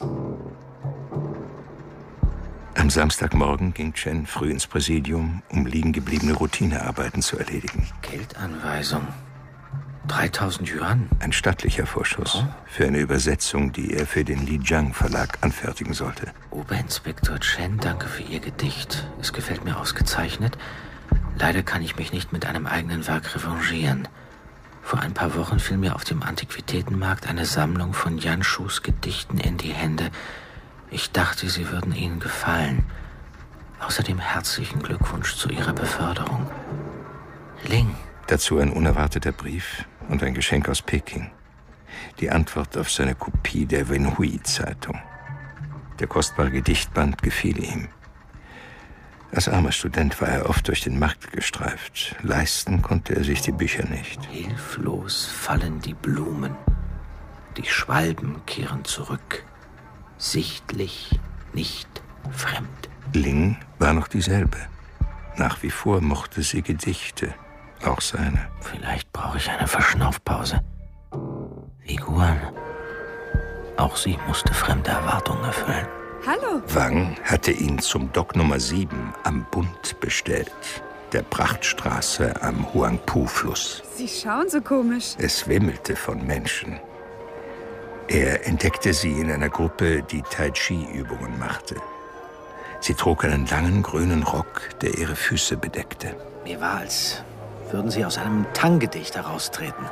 Am Samstagmorgen ging Chen früh ins Präsidium, um liegen gebliebene Routinearbeiten zu erledigen. Geldanweisung. dreitausend Yuan. Ein stattlicher Vorschuss für eine Übersetzung, die er für den Lijiang Verlag anfertigen sollte. Oberinspektor Chen, danke für Ihr Gedicht. Es gefällt mir ausgezeichnet. Leider kann ich mich nicht mit einem eigenen Werk revanchieren. Vor ein paar Wochen fiel mir auf dem Antiquitätenmarkt eine Sammlung von Yan Shus Gedichten in die Hände. Ich dachte, sie würden Ihnen gefallen. Außerdem herzlichen Glückwunsch zu Ihrer Beförderung. Ling. Dazu ein unerwarteter Brief und ein Geschenk aus Peking. Die Antwort auf seine Kopie der Wenhui-Zeitung. Der kostbare Gedichtband gefiel ihm. Als armer Student war er oft durch den Markt gestreift. Leisten konnte er sich die Bücher nicht. Hilflos fallen die Blumen. Die Schwalben kehren zurück. Sichtlich, nicht fremd. Ling war noch dieselbe. Nach wie vor mochte sie Gedichte, auch seine. Vielleicht brauche ich eine Verschnaufpause. Wie Guan. Auch sie musste fremde Erwartungen erfüllen. Hallo. Wang hatte ihn zum Dock Nummer sieben am Bund bestellt, der Prachtstraße am Huangpu-Fluss. Sie schauen so komisch. Es wimmelte von Menschen. Er entdeckte sie in einer Gruppe, die Tai Chi-Übungen machte. Sie trug einen langen grünen Rock, der ihre Füße bedeckte. Mir war, als würden sie aus einem Tang-Gedicht heraustreten.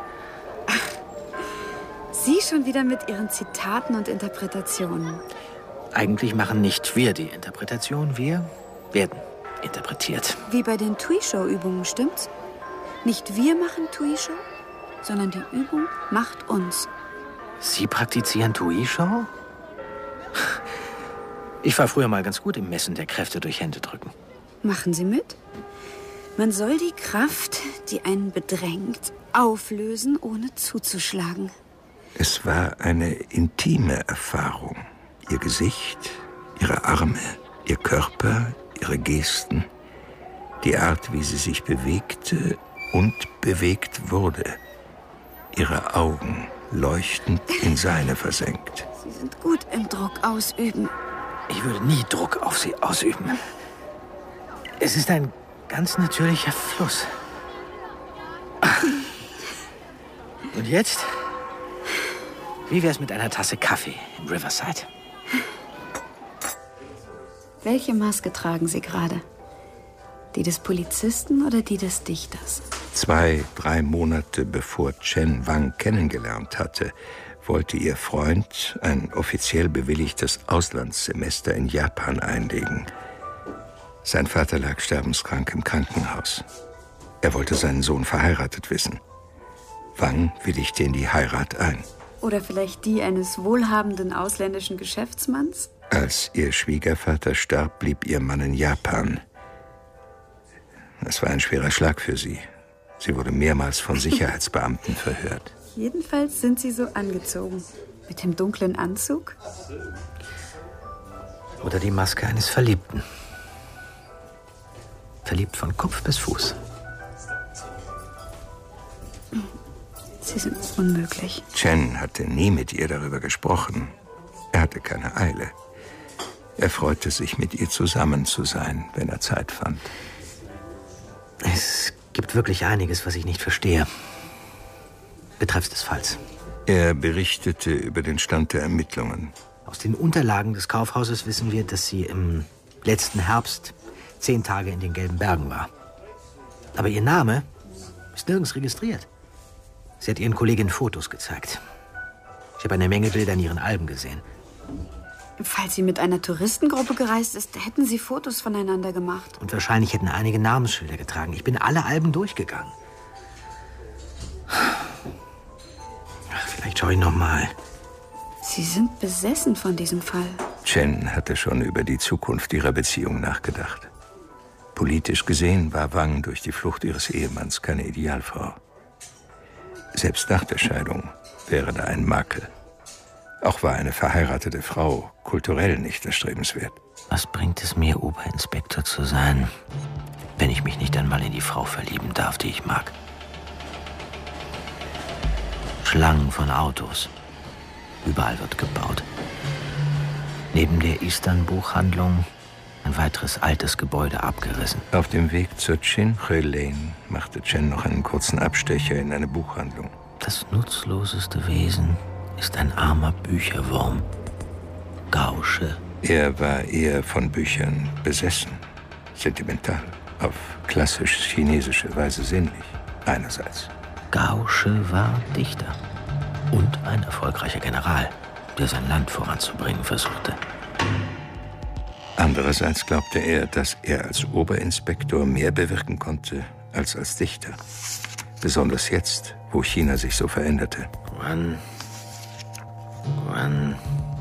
Ach, Sie schon wieder mit Ihren Zitaten und Interpretationen. Eigentlich machen nicht wir die Interpretation, wir werden interpretiert. Wie bei den Tui-Show-Übungen, stimmt's? Nicht wir machen Tui-Show, sondern die Übung macht uns. Sie praktizieren Tui-Show? Ich war früher mal ganz gut im Messen der Kräfte durch Händedrücken. Machen Sie mit? Man soll die Kraft, die einen bedrängt, auflösen, ohne zuzuschlagen. Es war eine intime Erfahrung. Ihr Gesicht, ihre Arme, ihr Körper, ihre Gesten, die Art, wie sie sich bewegte und bewegt wurde. Ihre Augen leuchtend in seine versenkt. Sie sind gut im Druck ausüben. Ich würde nie Druck auf Sie ausüben. Es ist ein ganz natürlicher Fluss. Und jetzt? Wie wär's mit einer Tasse Kaffee in Riverside? Welche Maske tragen Sie gerade? Die des Polizisten oder die des Dichters? Zwei, drei Monate bevor Chen Wang kennengelernt hatte, wollte ihr Freund ein offiziell bewilligtes Auslandssemester in Japan einlegen. Sein Vater lag sterbenskrank im Krankenhaus. Er wollte seinen Sohn verheiratet wissen. Wang willigte in die Heirat ein. Oder vielleicht die eines wohlhabenden ausländischen Geschäftsmanns? Als ihr Schwiegervater starb, blieb ihr Mann in Japan. Es war ein schwerer Schlag für sie. Sie wurde mehrmals von Sicherheitsbeamten verhört. Jedenfalls sind sie so angezogen. Mit dem dunklen Anzug? Oder die Maske eines Verliebten. Verliebt von Kopf bis Fuß. Sie sind unmöglich. Chen hatte nie mit ihr darüber gesprochen. Er hatte keine Eile. Er freute sich, mit ihr zusammen zu sein, wenn er Zeit fand. Es gibt wirklich einiges, was ich nicht verstehe. Betreffs des Falls. Er berichtete über den Stand der Ermittlungen. Aus den Unterlagen des Kaufhauses wissen wir, dass sie im letzten Herbst zehn Tage in den Gelben Bergen war. Aber ihr Name ist nirgends registriert. Sie hat ihren Kolleginnen Fotos gezeigt. Ich habe eine Menge Bilder in ihren Alben gesehen. Falls sie mit einer Touristengruppe gereist ist, hätten sie Fotos voneinander gemacht. Und wahrscheinlich hätten einige Namensschilder getragen. Ich bin alle Alben durchgegangen. Ach, vielleicht schaue ich noch mal. Sie sind besessen von diesem Fall. Chen hatte schon über die Zukunft ihrer Beziehung nachgedacht. Politisch gesehen war Wang durch die Flucht ihres Ehemanns keine Idealfrau. Selbst nach der Scheidung wäre da ein Makel. Auch war eine verheiratete Frau kulturell nicht erstrebenswert. Was bringt es mir, Oberinspektor zu sein, wenn ich mich nicht einmal in die Frau verlieben darf, die ich mag? Schlangen von Autos. Überall wird gebaut. Neben der Eastern-Buchhandlung ein weiteres altes Gebäude abgerissen. Auf dem Weg zur Chin-Hui Lane machte Chen noch einen kurzen Abstecher in eine Buchhandlung. Das nutzloseste Wesen ist ein armer Bücherwurm. Gausche. Er war eher von Büchern besessen. Sentimental. Auf klassisch chinesische Weise sinnlich. Einerseits. Gausche war Dichter. Und ein erfolgreicher General, der sein Land voranzubringen versuchte. Andererseits glaubte er, dass er als Oberinspektor mehr bewirken konnte als als Dichter. Besonders jetzt, wo China sich so veränderte. Guan. Guan.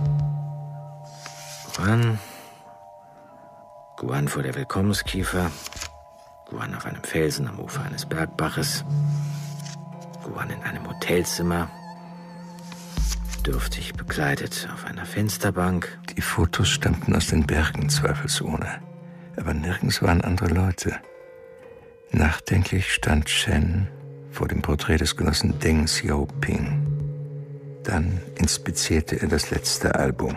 Guan. Guan vor der Willkommenskiefer. Guan auf einem Felsen am Ufer eines Bergbaches. Guan in einem Hotelzimmer. Dürftig bekleidet auf einer Fensterbank. Die Fotos stammten aus den Bergen, zweifelsohne. Aber nirgends waren andere Leute. Nachdenklich stand Chen vor dem Porträt des Genossen Deng Xiaoping. Dann inspizierte er das letzte Album.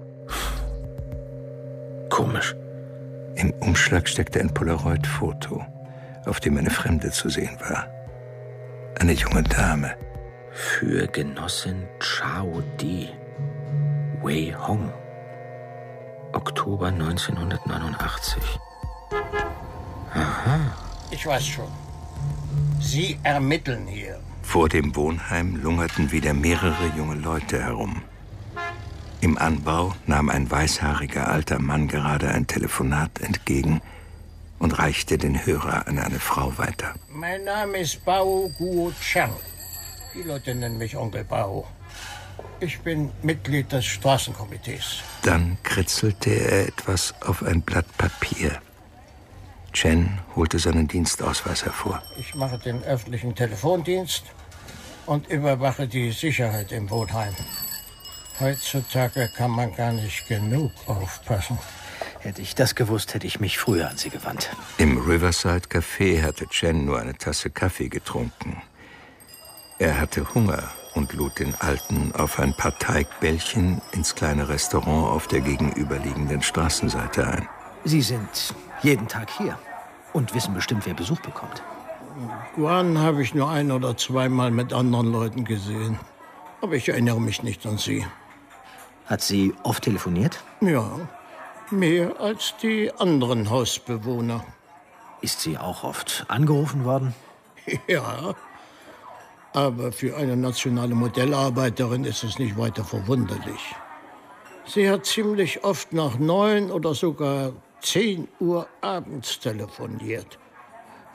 Komisch. Im Umschlag steckte ein Polaroid-Foto, auf dem eine Fremde zu sehen war. Eine junge Dame. Für Genossin Chao Di. Wei Hong. Oktober neunzehnhundertneunundachtzig. Aha. Ich weiß schon. Sie ermitteln hier. Vor dem Wohnheim lungerten wieder mehrere junge Leute herum. Im Anbau nahm ein weißhaariger alter Mann gerade ein Telefonat entgegen und reichte den Hörer an eine Frau weiter. Mein Name ist Bao Guo Chang. Die Leute nennen mich Onkel Bao. Ich bin Mitglied des Straßenkomitees. Dann kritzelte er etwas auf ein Blatt Papier. Chen holte seinen Dienstausweis hervor. Ich mache den öffentlichen Telefondienst und überwache die Sicherheit im Wohnheim. Heutzutage kann man gar nicht genug aufpassen. Hätte ich das gewusst, hätte ich mich früher an Sie gewandt. Im Riverside Café hatte Chen nur eine Tasse Kaffee getrunken. Er hatte Hunger und lud den Alten auf ein paar Teigbällchen ins kleine Restaurant auf der gegenüberliegenden Straßenseite ein. Sie sind jeden Tag hier und wissen bestimmt, wer Besuch bekommt. Guan habe ich nur ein- oder zweimal mit anderen Leuten gesehen. Aber ich erinnere mich nicht an sie. Hat sie oft telefoniert? Ja, mehr als die anderen Hausbewohner. Ist sie auch oft angerufen worden? Ja, aber für eine nationale Modellarbeiterin ist es nicht weiter verwunderlich. Sie hat ziemlich oft nach neun oder sogar zehn Uhr abends telefoniert.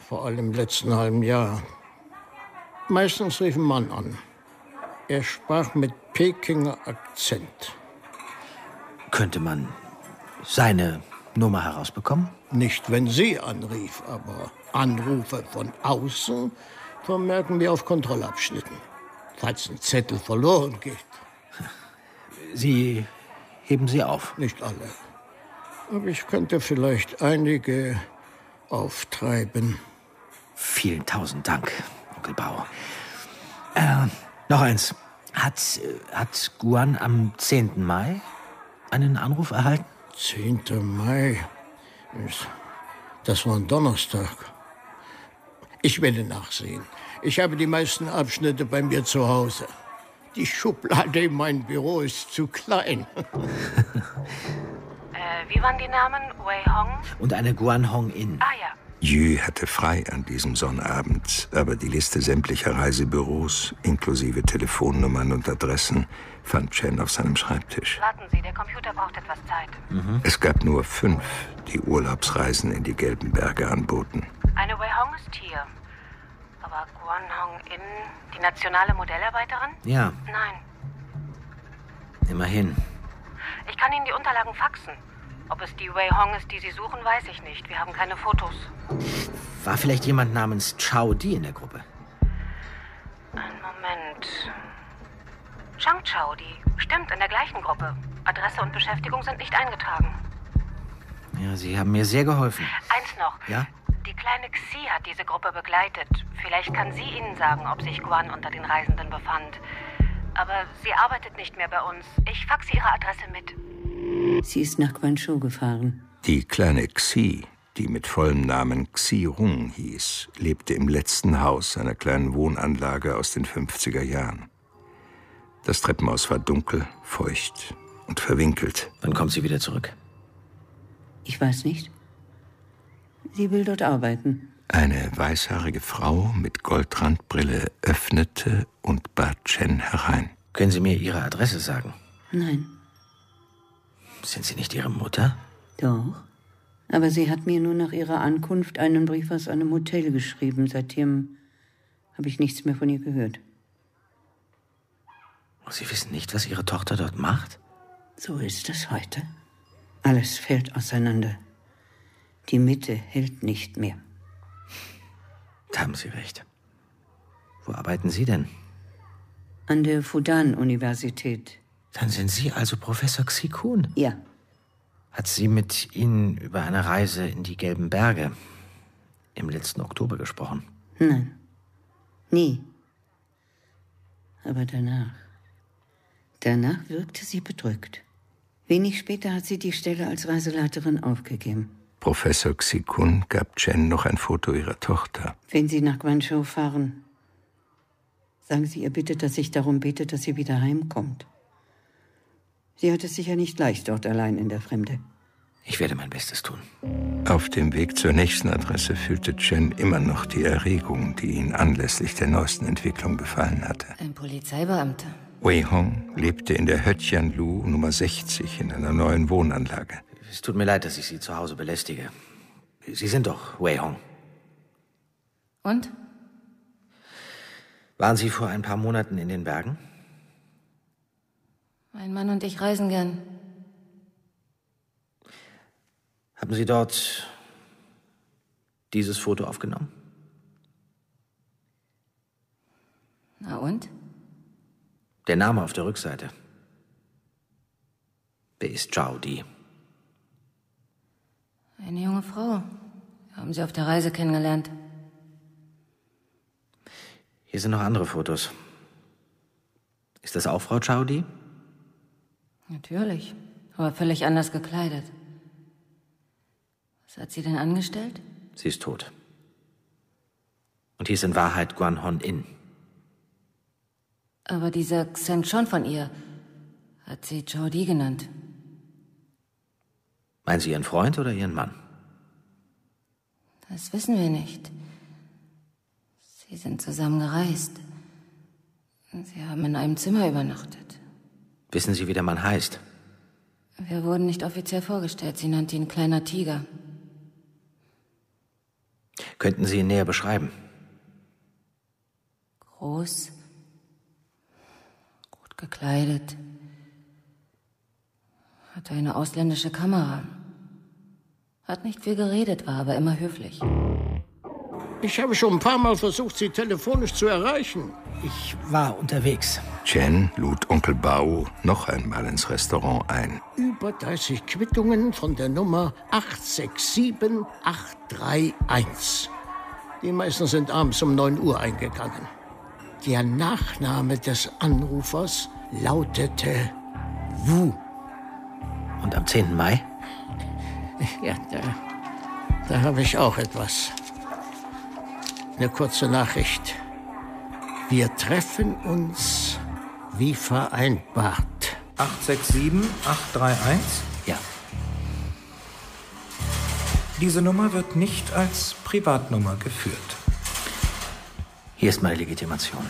vor allem im letzten halben Jahr. Meistens rief ein Mann an. Er sprach mit Pekinger Akzent. Könnte man seine Nummer herausbekommen? Nicht, wenn sie anrief, aber Anrufe von außen vermerken wir auf Kontrollabschnitten, falls ein Zettel verloren geht. Sie heben sie auf? Nicht alle. Aber ich könnte vielleicht einige auftreiben. Vielen tausend Dank, Onkel Bau. Äh, noch eins. Hat, hat Guan am zehnten Mai einen Anruf erhalten? zehnten Mai? Das war ein Donnerstag. Ich werde nachsehen. Ich habe die meisten Abschnitte bei mir zu Hause. Die Schublade in meinem Büro ist zu klein. äh, wie waren die Namen? Wei Hong? Und eine Guan Hong In. Ah ja. Yu hatte frei an diesem Sonnabend, aber die Liste sämtlicher Reisebüros, inklusive Telefonnummern und Adressen, fand Chen auf seinem Schreibtisch. Warten Sie, der Computer braucht etwas Zeit. Mhm. Es gab nur fünf, die Urlaubsreisen in die Gelben Berge anboten. Eine Wei Hong ist hier. Aber Guan Hong In, die nationale Modellarbeiterin? Ja. Nein. Immerhin. Ich kann Ihnen die Unterlagen faxen. Ob es die Wei Hong ist, die Sie suchen, weiß ich nicht. Wir haben keine Fotos. War vielleicht jemand namens Chao Di in der Gruppe? Einen Moment. Zhang Chao Di. Stimmt, in der gleichen Gruppe. Adresse und Beschäftigung sind nicht eingetragen. Ja, Sie haben mir sehr geholfen. Eins noch. Ja? Die kleine Xi hat diese Gruppe begleitet. Vielleicht kann sie Ihnen sagen, ob sich Guan unter den Reisenden befand. Aber sie arbeitet nicht mehr bei uns. Ich faxe Ihre Adresse mit. Sie ist nach Guangzhou gefahren. Die kleine Xi, die mit vollem Namen Xi Rung hieß, lebte im letzten Haus einer kleinen Wohnanlage aus den fünfziger Jahren. Das Treppenhaus war dunkel, feucht und verwinkelt. Wann kommt sie wieder zurück? Ich weiß nicht. Sie will dort arbeiten. Eine weißhaarige Frau mit Goldrandbrille öffnete und bat Chen herein. Können Sie mir Ihre Adresse sagen? Nein. Sind Sie nicht Ihre Mutter? Doch. Aber sie hat mir nur nach ihrer Ankunft einen Brief aus einem Hotel geschrieben. Seitdem habe ich nichts mehr von ihr gehört. Sie wissen nicht, was Ihre Tochter dort macht? So ist es heute. Alles fällt auseinander. Die Mitte hält nicht mehr. Da haben Sie recht. Wo arbeiten Sie denn? An der Fudan-Universität. Dann sind Sie also Professor Xi Kun? Ja. Hat sie mit Ihnen über eine Reise in die Gelben Berge im letzten Oktober gesprochen? Nein. Nie. Aber danach. Danach wirkte sie bedrückt. Wenig später hat sie die Stelle als Reiseleiterin aufgegeben. Professor Xi Kun gab Chen noch ein Foto ihrer Tochter. Wenn Sie nach Guangzhou fahren, sagen Sie ihr bitte, dass ich darum bete, dass sie wieder heimkommt. Sie hat es sicher nicht leicht dort allein in der Fremde. Ich werde mein Bestes tun. Auf dem Weg zur nächsten Adresse fühlte Chen immer noch die Erregung, die ihn anlässlich der neuesten Entwicklung befallen hatte. Ein Polizeibeamter. Wei Hong lebte in der Hötjanlu Nummer sechzig in einer neuen Wohnanlage. Es tut mir leid, dass ich Sie zu Hause belästige. Sie sind doch Wei Hong. Und? Waren Sie vor ein paar Monaten in den Bergen? Mein Mann und ich reisen gern. Haben Sie dort dieses Foto aufgenommen? Na und? Der Name auf der Rückseite. Wer ist Chao Di? Eine junge Frau. Wir haben sie auf der Reise kennengelernt. Hier sind noch andere Fotos. Ist das auch Frau Chao Di? Natürlich, aber völlig anders gekleidet. Was hat sie denn angestellt? Sie ist tot. Und hier ist in Wahrheit Guan Hong In. Aber dieser Xen Chon von ihr hat sie Chao Di genannt. Meinen Sie Ihren Freund oder Ihren Mann? Das wissen wir nicht. Sie sind zusammen gereist. Sie haben in einem Zimmer übernachtet. Wissen Sie, wie der Mann heißt? Wir wurden nicht offiziell vorgestellt. Sie nannte ihn Kleiner Tiger. Könnten Sie ihn näher beschreiben? Groß, gut gekleidet, hatte eine ausländische Kamera. Hat nicht viel geredet, war aber immer höflich. Ich habe schon ein paar Mal versucht, Sie telefonisch zu erreichen. Ich war unterwegs. Chen lud Onkel Bao noch einmal ins Restaurant ein. Über dreißig Quittungen von der Nummer acht sechs sieben acht drei eins. Die meisten sind abends um neun Uhr eingegangen. Der Nachname des Anrufers lautete Wu. Und am zehnten Mai? Ja, da, da habe ich auch etwas. Eine kurze Nachricht. Wir treffen uns wie vereinbart. acht sechs sieben acht drei eins? Ja. Diese Nummer wird nicht als Privatnummer geführt. Hier ist meine Legitimation.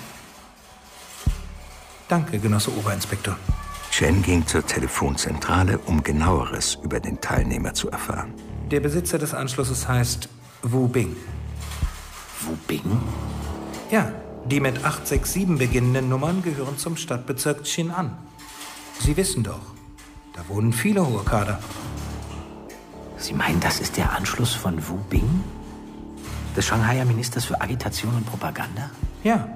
Danke, Genosse Oberinspektor. Chen ging zur Telefonzentrale, um Genaueres über den Teilnehmer zu erfahren. Der Besitzer des Anschlusses heißt Wu Bing. Wu Bing? Ja, die mit acht sechs sieben beginnenden Nummern gehören zum Stadtbezirk Xi'an. Sie wissen doch, da wohnen viele hohe Kader. Sie meinen, das ist der Anschluss von Wu Bing? Des Shanghaier Ministers für Agitation und Propaganda? Ja.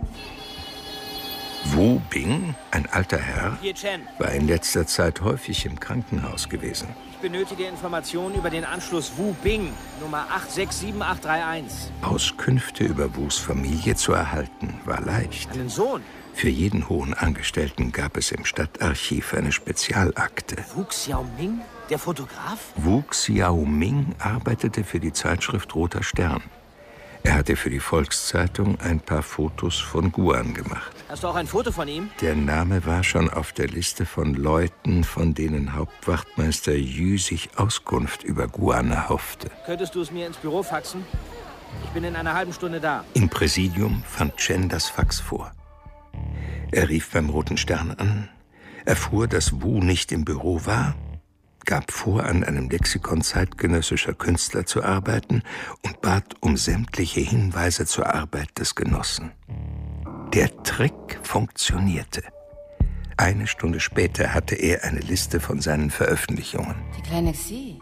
Wu Bing, ein alter Herr, Hier, Chen. war in letzter Zeit häufig im Krankenhaus gewesen. Ich benötige Informationen über den Anschluss Wu Bing, Nummer acht sechs sieben acht drei eins. Auskünfte über Wus Familie zu erhalten, war leicht. Einen Sohn? Für jeden hohen Angestellten gab es im Stadtarchiv eine Spezialakte. Wu Xiaoming, der Fotograf? Wu Xiaoming arbeitete für die Zeitschrift Roter Stern. Er hatte für die Volkszeitung ein paar Fotos von Guan gemacht. Hast du auch ein Foto von ihm? Der Name war schon auf der Liste von Leuten, von denen Hauptwachtmeister Yu sich Auskunft über Guan erhoffte. Könntest du es mir ins Büro faxen? Ich bin in einer halben Stunde da. Im Präsidium fand Chen das Fax vor. Er rief beim Roten Stern an, erfuhr, dass Wu nicht im Büro war, gab vor, an einem Lexikon zeitgenössischer Künstler zu arbeiten und bat um sämtliche Hinweise zur Arbeit des Genossen. Der Trick funktionierte. Eine Stunde später hatte er eine Liste von seinen Veröffentlichungen. Die kleine Xi.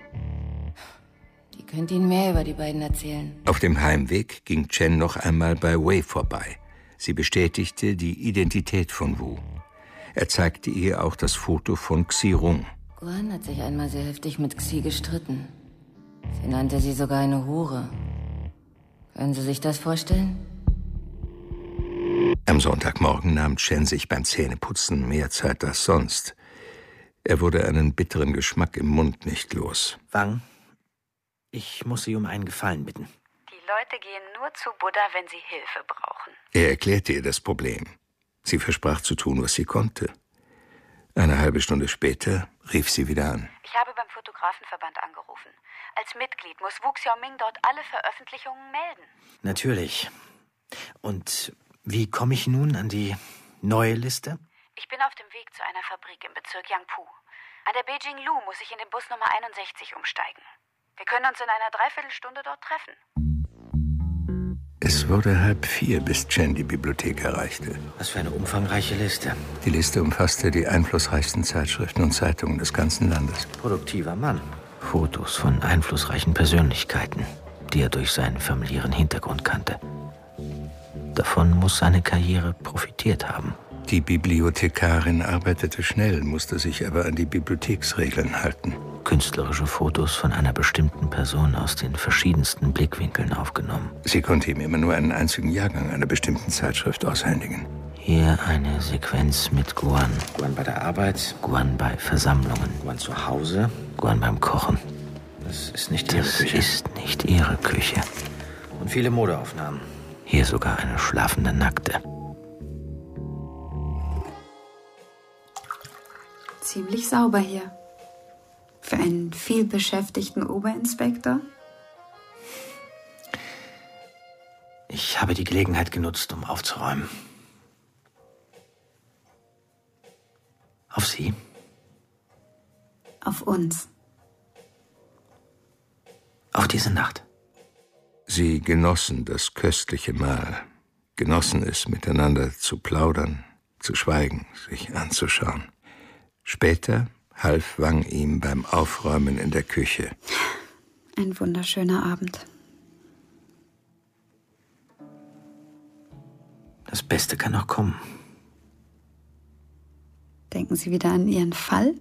Die könnte Ihnen mehr über die beiden erzählen. Auf dem Heimweg ging Chen noch einmal bei Wei vorbei. Sie bestätigte die Identität von Wu. Er zeigte ihr auch das Foto von Xi Rong. Guan hat sich einmal sehr heftig mit Xi gestritten. Sie nannte sie sogar eine Hure. Können Sie sich das vorstellen? Am Sonntagmorgen nahm Chen sich beim Zähneputzen mehr Zeit als sonst. Er wurde einen bitteren Geschmack im Mund nicht los. Wang, ich muss Sie um einen Gefallen bitten. Die Leute gehen nur zu Buddha, wenn sie Hilfe brauchen. Er erklärte ihr das Problem. Sie versprach zu tun, was sie konnte. Eine halbe Stunde später rief sie wieder an. Ich habe beim Fotografenverband angerufen. Als Mitglied muss Wu Xiaoming dort alle Veröffentlichungen melden. Natürlich. Und wie komme ich nun an die neue Liste? Ich bin auf dem Weg zu einer Fabrik im Bezirk Yangpu. An der Beijing-Lu muss ich in den Bus Nummer einundsechzig umsteigen. Wir können uns in einer Dreiviertelstunde dort treffen. Es wurde halb vier, bis Chen die Bibliothek erreichte. Was für eine umfangreiche Liste. Die Liste umfasste die einflussreichsten Zeitschriften und Zeitungen des ganzen Landes. Produktiver Mann. Fotos von einflussreichen Persönlichkeiten, die er durch seinen familiären Hintergrund kannte. Davon muss seine Karriere profitiert haben. Die Bibliothekarin arbeitete schnell, musste sich aber an die Bibliotheksregeln halten. Künstlerische Fotos von einer bestimmten Person aus den verschiedensten Blickwinkeln aufgenommen. Sie konnte ihm immer nur einen einzigen Jahrgang einer bestimmten Zeitschrift aushändigen. Hier eine Sequenz mit Guan. Guan bei der Arbeit, Guan bei Versammlungen, Guan zu Hause, Guan beim Kochen. Das ist nicht ihre das Küche. Das ist nicht ihre Küche. Und viele Modeaufnahmen. Hier sogar eine schlafende Nackte. Ziemlich sauber hier. Für einen vielbeschäftigten Oberinspektor? Ich habe die Gelegenheit genutzt, um aufzuräumen. Auf Sie? Auf uns. Auf diese Nacht. Sie genossen das köstliche Mahl, genossen es, miteinander zu plaudern, zu schweigen, sich anzuschauen. Später half Wang ihm beim Aufräumen in der Küche. Ein wunderschöner Abend. Das Beste kann noch kommen. Denken Sie wieder an Ihren Fall?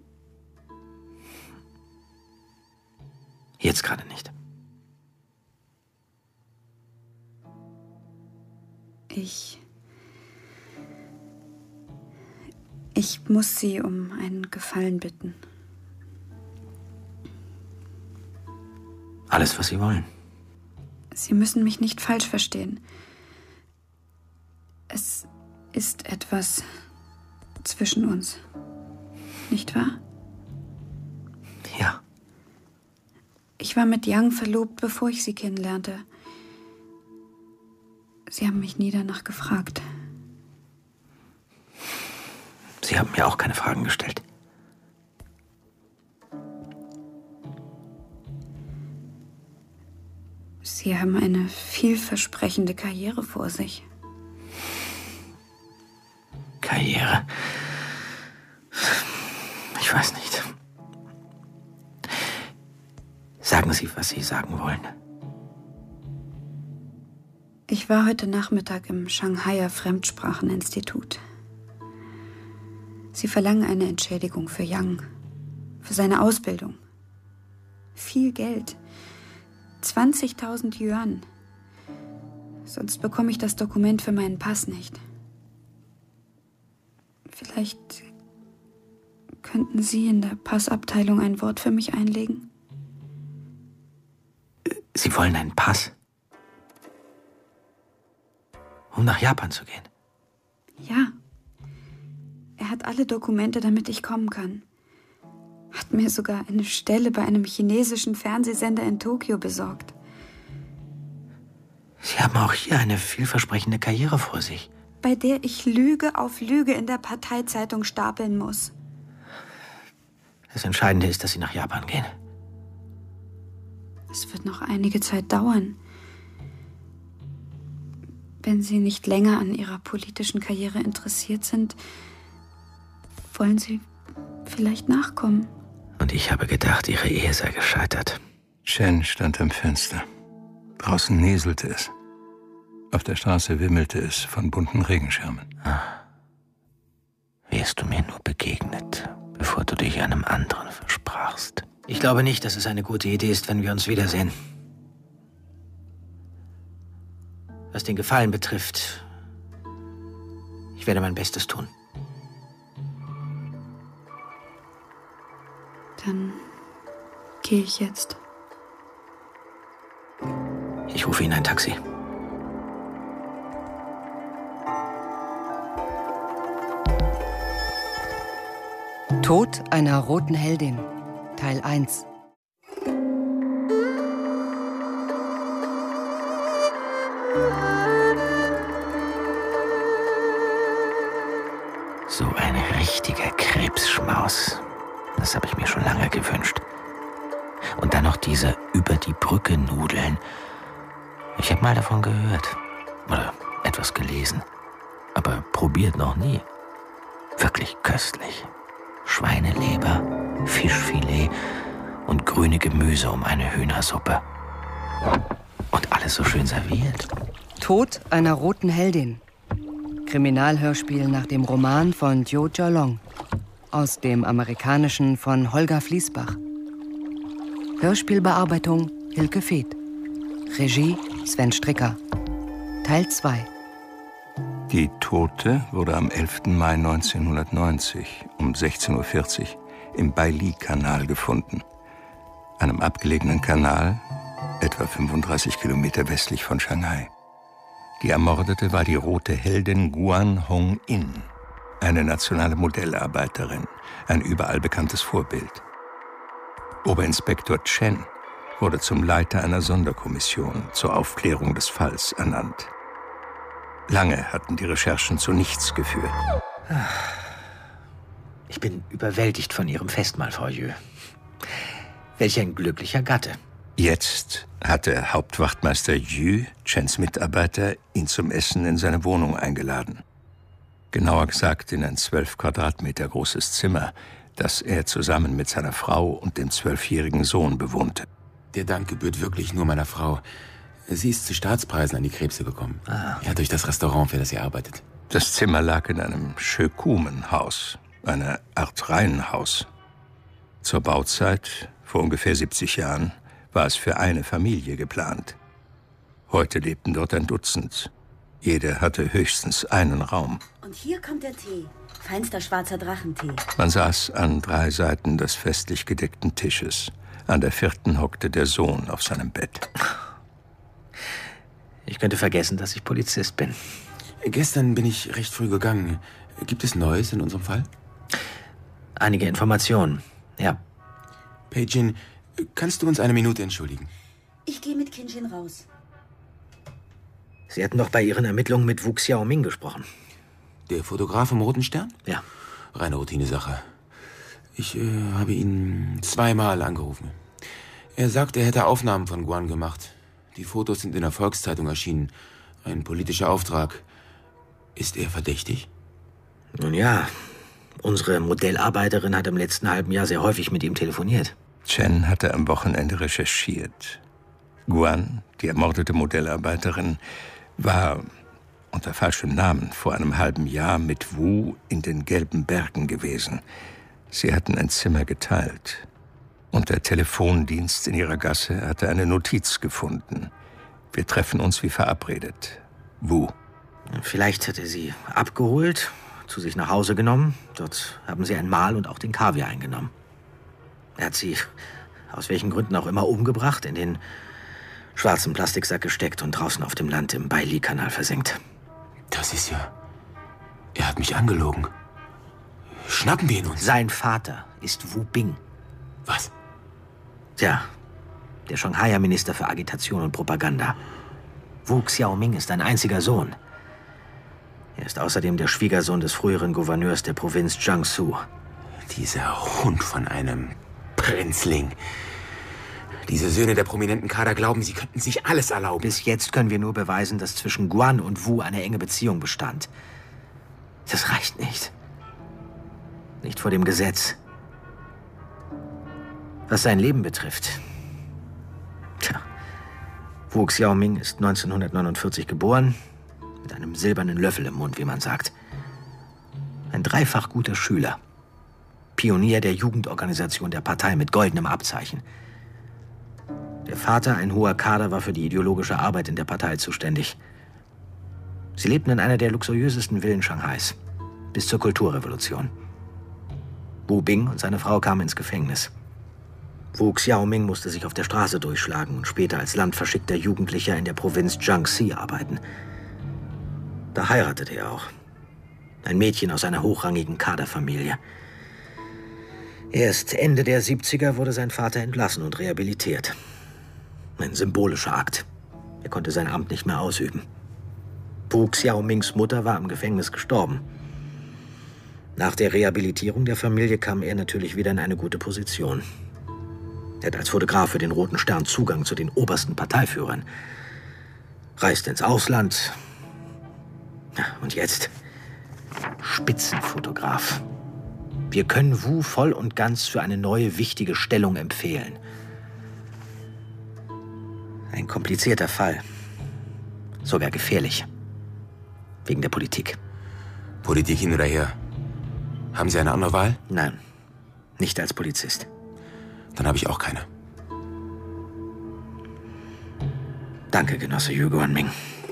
Jetzt gerade nicht. Ich... Ich muss Sie um einen Gefallen bitten. Alles, was Sie wollen. Sie müssen mich nicht falsch verstehen. Es ist etwas zwischen uns. Nicht wahr? Ja. Ich war mit Yang verlobt, bevor ich Sie kennenlernte. Sie haben mich nie danach gefragt. Sie haben mir auch keine Fragen gestellt. Sie haben eine vielversprechende Karriere vor sich. Karriere? Ich weiß nicht. Sagen Sie, was Sie sagen wollen. Ich war heute Nachmittag im Shanghaier Fremdspracheninstitut. Sie verlangen eine Entschädigung für Yang, für seine Ausbildung. Viel Geld. zwanzigtausend Yuan. Sonst bekomme ich das Dokument für meinen Pass nicht. Vielleicht könnten Sie in der Passabteilung ein Wort für mich einlegen? Sie wollen einen Pass? Um nach Japan zu gehen? Ja. Er hat alle Dokumente, damit ich kommen kann. Hat mir sogar eine Stelle bei einem chinesischen Fernsehsender in Tokio besorgt. Sie haben auch hier eine vielversprechende Karriere vor sich. Bei der ich Lüge auf Lüge in der Parteizeitung stapeln muss. Das Entscheidende ist, dass Sie nach Japan gehen. Es wird noch einige Zeit dauern. Wenn Sie nicht länger an Ihrer politischen Karriere interessiert sind, wollen Sie vielleicht nachkommen. Und ich habe gedacht, Ihre Ehe sei gescheitert. Chen stand am Fenster. Draußen nieselte es. Auf der Straße wimmelte es von bunten Regenschirmen. Ah. Wärst du mir nur begegnet, bevor du dich einem anderen versprachst. Ich glaube nicht, dass es eine gute Idee ist, wenn wir uns wiedersehen. Was den Gefallen betrifft, ich werde mein Bestes tun. Dann gehe ich jetzt. Ich rufe Ihnen ein Taxi. Tod einer roten Heldin, Teil eins. So ein richtiger Krebsschmaus. Das habe ich mir schon lange gewünscht. Und dann noch diese über die Brücke Nudeln. Ich habe mal davon gehört. Oder etwas gelesen. Aber probiert noch nie. Wirklich köstlich. Schweineleber, Fischfilet und grüne Gemüse um eine Hühnersuppe. Und alles so schön serviert. Tod einer roten Heldin. Kriminalhörspiel nach dem Roman von Zhou Jialong. Aus dem Amerikanischen von Holger Fließbach. Hörspielbearbeitung Hilke Feeth. Regie Sven Stricker. Teil zwei. Die Tote wurde am elften Mai neunzehnhundertneunzig um sechzehn Uhr vierzig im Baili-Kanal gefunden. Einem abgelegenen Kanal, etwa fünfunddreißig Kilometer westlich von Shanghai. Die Ermordete war die rote Heldin Guan Hong-in, eine nationale Modellarbeiterin, ein überall bekanntes Vorbild. Oberinspektor Chen wurde zum Leiter einer Sonderkommission zur Aufklärung des Falls ernannt. Lange hatten die Recherchen zu nichts geführt. Ich bin überwältigt von Ihrem Festmahl, Frau Jö. Welch ein glücklicher Gatte. Jetzt hatte Hauptwachtmeister Yu, Chens Mitarbeiter, ihn zum Essen in seine Wohnung eingeladen. Genauer gesagt in ein zwölf Quadratmeter großes Zimmer, das er zusammen mit seiner Frau und dem zwölfjährigen Sohn bewohnte. Der Dank gebührt wirklich nur meiner Frau. Sie ist zu Staatspreisen an die Krebse gekommen. Ah. Ja, durch das Restaurant, für das sie arbeitet. Das Zimmer lag in einem Schökumenhaus, einer Art Reihenhaus. Zur Bauzeit, vor ungefähr siebzig Jahren, war es für eine Familie geplant. Heute lebten dort ein Dutzend. Jeder hatte höchstens einen Raum. Und hier kommt der Tee. Feinster schwarzer Drachentee. Man saß an drei Seiten des festlich gedeckten Tisches. An der vierten hockte der Sohn auf seinem Bett. Ich könnte vergessen, dass ich Polizist bin. Gestern bin ich recht früh gegangen. Gibt es Neues in unserem Fall? Einige Informationen, ja. Pei-Jin, kannst du uns eine Minute entschuldigen? Ich gehe mit Qin Jin raus. Sie hatten doch bei Ihren Ermittlungen mit Wu Xiaoming gesprochen. Der Fotograf vom Roten Stern? Ja. Reine Routinesache. Ich äh, habe ihn zweimal angerufen. Er sagt, er hätte Aufnahmen von Guan gemacht. Die Fotos sind in der Volkszeitung erschienen. Ein politischer Auftrag. Ist er verdächtig? Nun ja, unsere Modellarbeiterin hat im letzten halben Jahr sehr häufig mit ihm telefoniert. Chen hatte am Wochenende recherchiert. Guan, die ermordete Modellarbeiterin, war unter falschem Namen vor einem halben Jahr mit Wu in den Gelben Bergen gewesen. Sie hatten ein Zimmer geteilt. Und der Telefondienst in ihrer Gasse hatte eine Notiz gefunden. Wir treffen uns wie verabredet. Wu. Vielleicht hat er sie abgeholt, zu sich nach Hause genommen. Dort haben sie ein Mahl und auch den Kaviar eingenommen. Er hat sie, aus welchen Gründen auch immer, umgebracht, in den schwarzen Plastiksack gesteckt und draußen auf dem Land im Baili-Kanal versenkt. Das ist ja... Er hat mich angelogen. Schnappen wir ihn uns? Sein Vater ist Wu Bing. Was? Tja, der Shanghaier Minister für Agitation und Propaganda. Wu Xiaoming ist ein einziger Sohn. Er ist außerdem der Schwiegersohn des früheren Gouverneurs der Provinz Jiangsu. Dieser Hund von einem Prinzling. Diese Söhne der prominenten Kader glauben, sie könnten sich alles erlauben. Bis jetzt können wir nur beweisen, dass zwischen Guan und Wu eine enge Beziehung bestand. Das reicht nicht. Nicht vor dem Gesetz. Was sein Leben betrifft. Tja, Wu Xiaoming ist neunzehnhundertneunundvierzig geboren, mit einem silbernen Löffel im Mund, wie man sagt. Ein dreifach guter Schüler. Pionier der Jugendorganisation der Partei mit goldenem Abzeichen. Der Vater, ein hoher Kader, war für die ideologische Arbeit in der Partei zuständig. Sie lebten in einer der luxuriösesten Villen Shanghais. Bis zur Kulturrevolution. Wu Bing und seine Frau kamen ins Gefängnis. Wu Xiaoming musste sich auf der Straße durchschlagen und später als landverschickter Jugendlicher in der Provinz Jiangxi arbeiten. Da heiratete er auch. Ein Mädchen aus einer hochrangigen Kaderfamilie. Erst Ende der siebziger wurde sein Vater entlassen und rehabilitiert. Ein symbolischer Akt. Er konnte sein Amt nicht mehr ausüben. Wu Xiaomings Mutter war im Gefängnis gestorben. Nach der Rehabilitierung der Familie kam er natürlich wieder in eine gute Position. Er hat als Fotograf für den Roten Stern Zugang zu den obersten Parteiführern. Reist ins Ausland. Ja, und jetzt Spitzenfotograf. Wir können Wu voll und ganz für eine neue, wichtige Stellung empfehlen. Ein komplizierter Fall. Sogar gefährlich. Wegen der Politik. Politik hin oder her. Haben Sie eine andere Wahl? Nein, nicht als Polizist. Dann habe ich auch keine. Danke, Genosse Yu Guanming.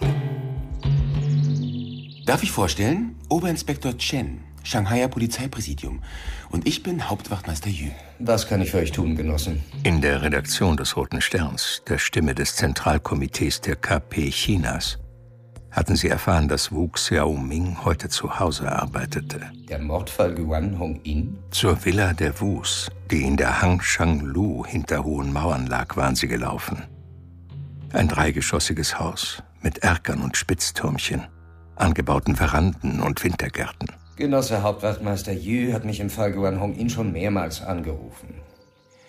Darf ich vorstellen? Oberinspektor Chen, Shanghaier Polizeipräsidium. Und ich bin Hauptwachtmeister Yu. Was kann ich für euch tun, Genossen? In der Redaktion des Roten Sterns, der Stimme des Zentralkomitees der K P Chinas, hatten sie erfahren, dass Wu Xiaoming heute zu Hause arbeitete. Der Mordfall Guan Hong-in? Zur Villa der Wus, die in der Hangshang-Lu hinter hohen Mauern lag, waren sie gelaufen. Ein dreigeschossiges Haus mit Erkern und Spitztürmchen, angebauten Veranden und Wintergärten. Genosse Hauptwachtmeister Yu hat mich im Fall Guan Hong-in schon mehrmals angerufen.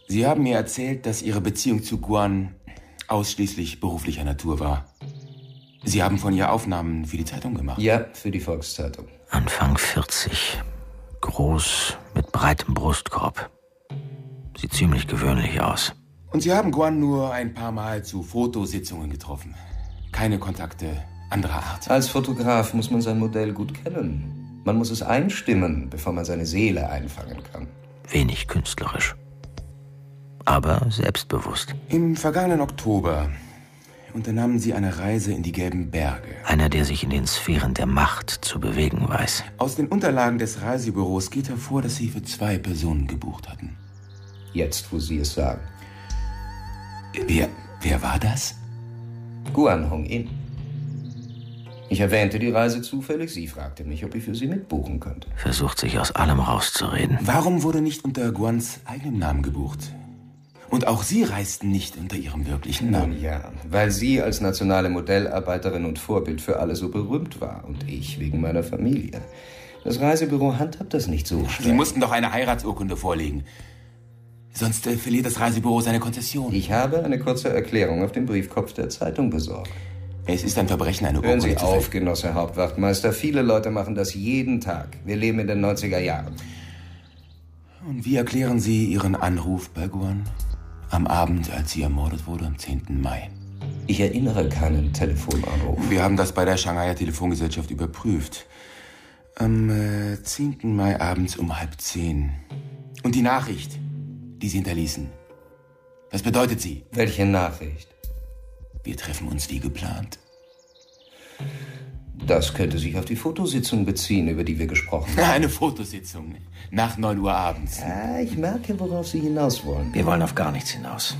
Sie haben mir erzählt, dass Ihre Beziehung zu Guan ausschließlich beruflicher Natur war. Sie haben von ihr Aufnahmen für die Zeitung gemacht? Ja, für die Volkszeitung. Anfang vierzig. Groß, mit breitem Brustkorb. Sieht ziemlich gewöhnlich aus. Und Sie haben Guan nur ein paar Mal zu Fotositzungen getroffen? Keine Kontakte anderer Art? Als Fotograf muss man sein Modell gut kennen. Man muss es einstimmen, bevor man seine Seele einfangen kann. Wenig künstlerisch. Aber selbstbewusst. Im vergangenen Oktober unternahmen Sie eine Reise in die Gelben Berge. Einer, der sich in den Sphären der Macht zu bewegen weiß. Aus den Unterlagen des Reisebüros geht hervor, dass Sie für zwei Personen gebucht hatten. Jetzt, wo Sie es sagen. Wer, wer war das? Guan Hong-in. Ich erwähnte die Reise zufällig. Sie fragte mich, ob ich für Sie mitbuchen könnte. Versucht sich aus allem rauszureden. Warum wurde nicht unter Guans eigenem Namen gebucht? Und auch Sie reisten nicht unter Ihrem wirklichen Namen. Nun ja, weil sie als nationale Modellarbeiterin und Vorbild für alle so berühmt war. Und ich wegen meiner Familie. Das Reisebüro handhabt das nicht so streng. Sie mussten doch eine Heiratsurkunde vorlegen. Sonst äh, verliert das Reisebüro seine Konzession. Ich habe eine kurze Erklärung auf dem Briefkopf der Zeitung besorgt. Es ist ein Verbrechen, eine Hören Urkunde Sie auf, Genosse Hauptwachtmeister. Viele Leute machen das jeden Tag. Wir leben in den neunziger Jahren. Und wie erklären Sie Ihren Anruf bei Guan? Am Abend, als sie ermordet wurde, am zehnten Mai. Ich erinnere keinen Telefonanruf. Wir haben das bei der Shanghaier Telefongesellschaft überprüft. Am äh, zehnten Mai abends um halb zehn. Und die Nachricht, die Sie hinterließen. Was bedeutet sie? Welche Nachricht? Wir treffen uns wie geplant. Das könnte sich auf die Fotositzung beziehen, über die wir gesprochen haben. Eine Fotositzung. Nach neun Uhr abends. Ja, ich merke, worauf Sie hinaus wollen. Wir wollen auf gar nichts hinaus.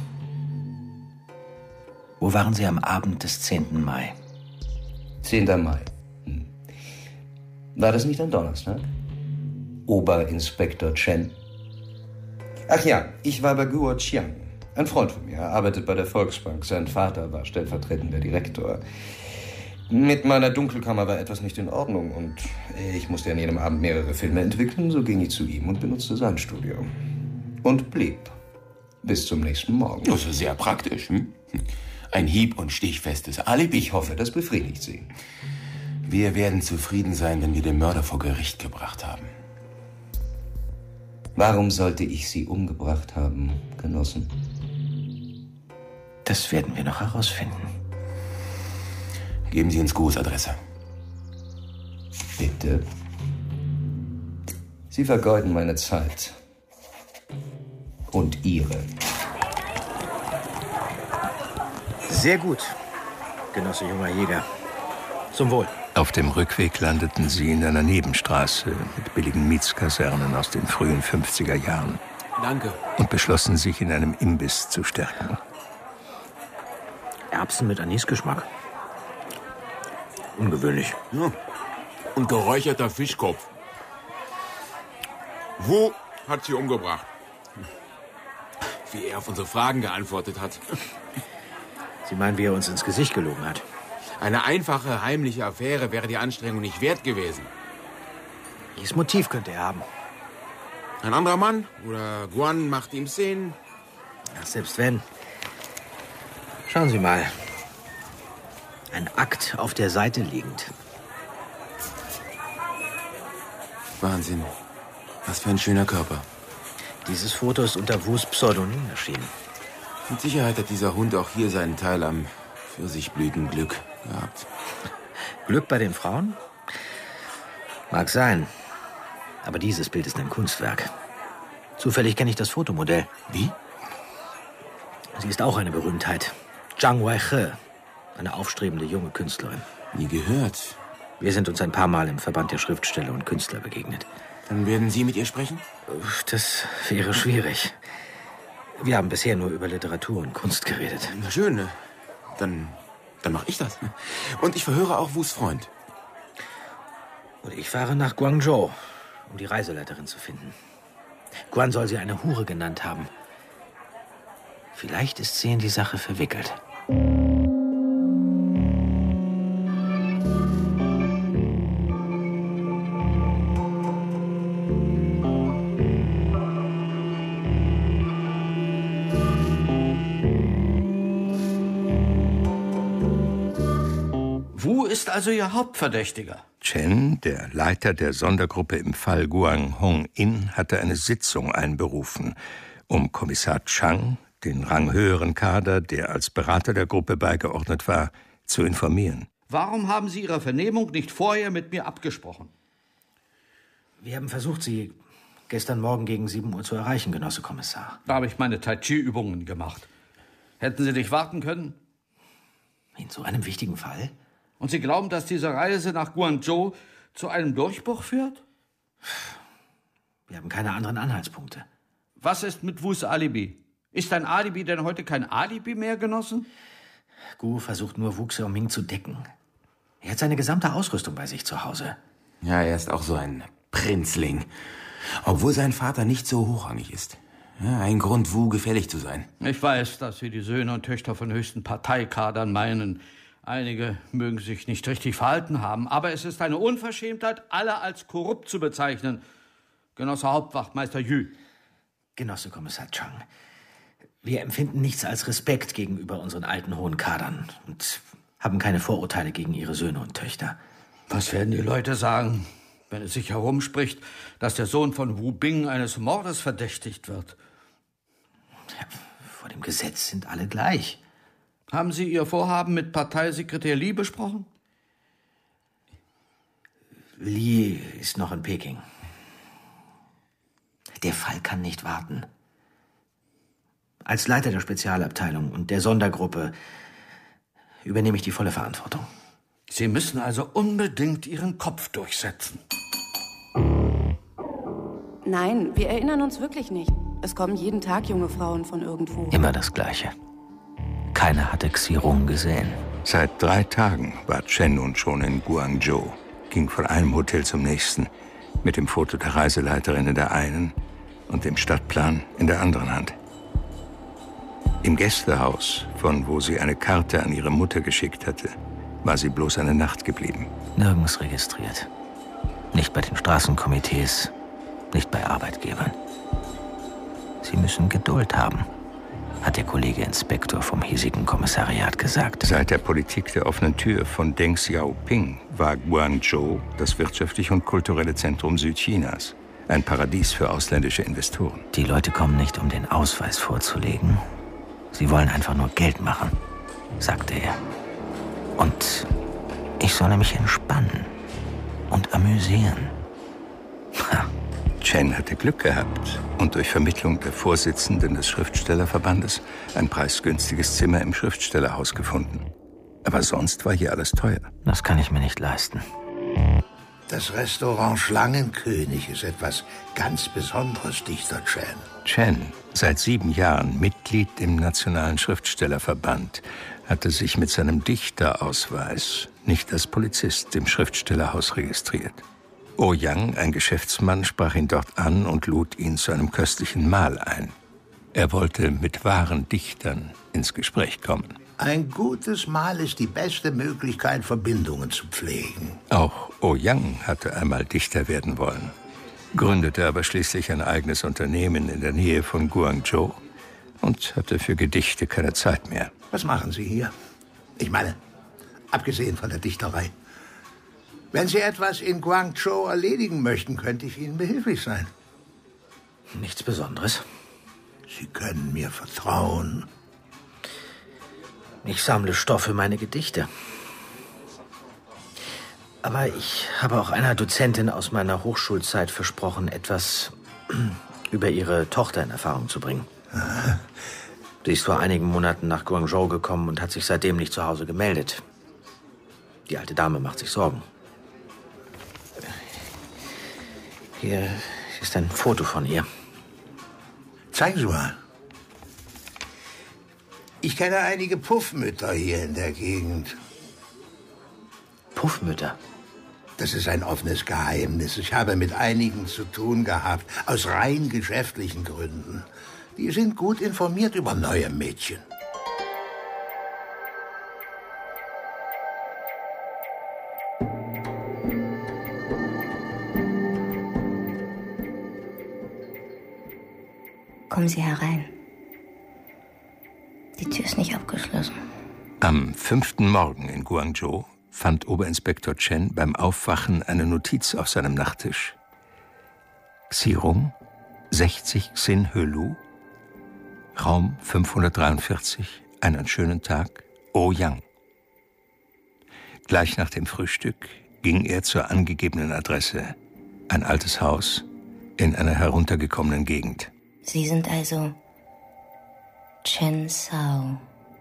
Wo waren Sie am Abend des zehnten Mai? zehnter Mai. Hm. War das nicht ein Donnerstag? Oberinspektor Chen. Ach ja, ich war bei Guo Chiang. Ein Freund von mir, er arbeitet bei der Volksbank. Sein Vater war stellvertretender Direktor. Mit meiner Dunkelkammer war etwas nicht in Ordnung und ich musste an jedem Abend mehrere Filme entwickeln. So ging ich zu ihm und benutzte sein Studio. Und blieb. Bis zum nächsten Morgen. Das ist sehr praktisch, hm? Ein hieb- und stichfestes Alibi. Ich hoffe, das befriedigt Sie. Wir werden zufrieden sein, wenn wir den Mörder vor Gericht gebracht haben. Warum sollte ich Sie umgebracht haben, Genossen? Das werden wir noch herausfinden. Geben Sie uns Guos Adresse. Bitte. Sie vergeuden meine Zeit. Und Ihre. Sehr gut, Genosse junger Jäger. Zum Wohl. Auf dem Rückweg landeten sie in einer Nebenstraße mit billigen Mietskasernen aus den frühen fünfziger Jahren. Danke. Und beschlossen, sich in einem Imbiss zu stärken. Erbsen mit Anisgeschmack. Ungewöhnlich. Ja. Und geräucherter Fischkopf. Wo hat sie umgebracht? Wie er auf unsere Fragen geantwortet hat. Sie meinen, wie er uns ins Gesicht gelogen hat? Eine einfache, heimliche Affäre wäre die Anstrengung nicht wert gewesen. Welches Motiv könnte er haben? Ein anderer Mann oder Guan macht ihm Szenen. Ach, selbst wenn. Schauen Sie mal. Ein Akt auf der Seite liegend. Wahnsinn. Was für ein schöner Körper. Dieses Foto ist unter Wus Pseudonym erschienen. Mit Sicherheit hat dieser Hund auch hier seinen Teil am Pfirsichblütenglück gehabt. Glück bei den Frauen? Mag sein. Aber dieses Bild ist ein Kunstwerk. Zufällig kenne ich das Fotomodell. Wie? Sie ist auch eine Berühmtheit. Zhang Weihe, eine aufstrebende junge Künstlerin. Nie gehört. Wir sind uns ein paar Mal im Verband der Schriftsteller und Künstler begegnet. Dann werden Sie mit ihr sprechen? Das wäre schwierig. Wir haben bisher nur über Literatur und Kunst geredet. Na schön, ne? Dann, dann mache ich das. Und ich verhöre auch Wus Freund. Und ich fahre nach Guangzhou, um die Reiseleiterin zu finden. Guan soll sie eine Hure genannt haben. Vielleicht ist sie in die Sache verwickelt. Wu ist also Ihr Hauptverdächtiger? Chen, der Leiter der Sondergruppe im Fall Guang Hong-in, hatte eine Sitzung einberufen, um Kommissar Chang, den ranghöheren Kader, der als Berater der Gruppe beigeordnet war, zu informieren. Warum haben Sie Ihre Vernehmung nicht vorher mit mir abgesprochen? Wir haben versucht, Sie gestern Morgen gegen sieben Uhr zu erreichen, Genosse Kommissar. Da habe ich meine Tai Chi-Übungen gemacht. Hätten Sie nicht warten können? In so einem wichtigen Fall? Und Sie glauben, dass diese Reise nach Guangzhou zu einem Durchbruch führt? Wir haben keine anderen Anhaltspunkte. Was ist mit Wus Alibi? Ist ein Alibi denn heute kein Alibi mehr, Genossen? Gu versucht nur, Wu Xiaoming zu decken. Er hat seine gesamte Ausrüstung bei sich zu Hause. Ja, er ist auch so ein Prinzling. Obwohl sein Vater nicht so hochrangig ist. Ja, ein Grund, Wu gefällig zu sein. Ich weiß, dass Sie die Söhne und Töchter von höchsten Parteikadern meinen. Einige mögen sich nicht richtig verhalten haben, aber es ist eine Unverschämtheit, alle als korrupt zu bezeichnen. Genosse Hauptwachtmeister Yu. Genosse Kommissar Chang, wir empfinden nichts als Respekt gegenüber unseren alten hohen Kadern und haben keine Vorurteile gegen ihre Söhne und Töchter. Was werden die Leute sagen, wenn es sich herumspricht, dass der Sohn von Wu Bing eines Mordes verdächtigt wird? Ja, vor dem Gesetz sind alle gleich. Haben Sie Ihr Vorhaben mit Parteisekretär Li besprochen? Li ist noch in Peking. Der Fall kann nicht warten. Als Leiter der Spezialabteilung und der Sondergruppe übernehme ich die volle Verantwortung. Sie müssen also unbedingt Ihren Kopf durchsetzen. Nein, wir erinnern uns wirklich nicht. Es kommen jeden Tag junge Frauen von irgendwo. Immer das Gleiche. Keiner hatte Xirong gesehen. Seit drei Tagen war Chen nun schon in Guangzhou, ging von einem Hotel zum nächsten, mit dem Foto der Reiseleiterin in der einen und dem Stadtplan in der anderen Hand. Im Gästehaus, von wo sie eine Karte an ihre Mutter geschickt hatte, war sie bloß eine Nacht geblieben. Nirgends registriert. Nicht bei den Straßenkomitees, nicht bei Arbeitgebern. Sie müssen Geduld haben, hat der Kollege Inspektor vom hiesigen Kommissariat gesagt. Seit der Politik der offenen Tür von Deng Xiaoping war Guangzhou das wirtschaftliche und kulturelle Zentrum Südchinas. Ein Paradies für ausländische Investoren. Die Leute kommen nicht, um den Ausweis vorzulegen. Sie wollen einfach nur Geld machen, sagte er. Und ich solle mich entspannen und amüsieren. Ha. Chen hatte Glück gehabt und durch Vermittlung der Vorsitzenden des Schriftstellerverbandes ein preisgünstiges Zimmer im Schriftstellerhaus gefunden. Aber sonst war hier alles teuer. Das kann ich mir nicht leisten. Das Restaurant Schlangenkönig ist etwas ganz Besonderes, Dichter Chen. Chen, seit sieben Jahren Mitglied im Nationalen Schriftstellerverband, hatte sich mit seinem Dichterausweis nicht als Polizist im Schriftstellerhaus registriert. Ouyang, ein Geschäftsmann, sprach ihn dort an und lud ihn zu einem köstlichen Mahl ein. Er wollte mit wahren Dichtern ins Gespräch kommen. Ein gutes Mahl ist die beste Möglichkeit, Verbindungen zu pflegen. Auch Ouyang hatte einmal Dichter werden wollen, gründete aber schließlich ein eigenes Unternehmen in der Nähe von Guangzhou und hatte für Gedichte keine Zeit mehr. Was machen Sie hier? Ich meine, abgesehen von der Dichterei. Wenn Sie etwas in Guangzhou erledigen möchten, könnte ich Ihnen behilflich sein. Nichts Besonderes. Sie können mir vertrauen. Ich sammle Stoff für meine Gedichte. Aber ich habe auch einer Dozentin aus meiner Hochschulzeit versprochen, etwas über ihre Tochter in Erfahrung zu bringen. Aha. Sie ist vor einigen Monaten nach Guangzhou gekommen und hat sich seitdem nicht zu Hause gemeldet. Die alte Dame macht sich Sorgen. Hier ist ein Foto von ihr. Zeigen Sie mal. Ich kenne einige Puffmütter hier in der Gegend. Puffmütter? Das ist ein offenes Geheimnis. Ich habe mit einigen zu tun gehabt, aus rein geschäftlichen Gründen. Die sind gut informiert über neue Mädchen. Kommen Sie herein. Die Tür ist nicht abgeschlossen. Am fünften Morgen in Guangzhou fand Oberinspektor Chen beim Aufwachen eine Notiz auf seinem Nachttisch. Xirong, sechzig Xin Helu, Raum fünfhundertdreiundvierzig, einen schönen Tag, Ouyang. Gleich nach dem Frühstück ging er zur angegebenen Adresse, ein altes Haus in einer heruntergekommenen Gegend. Sie sind also Chen Sao.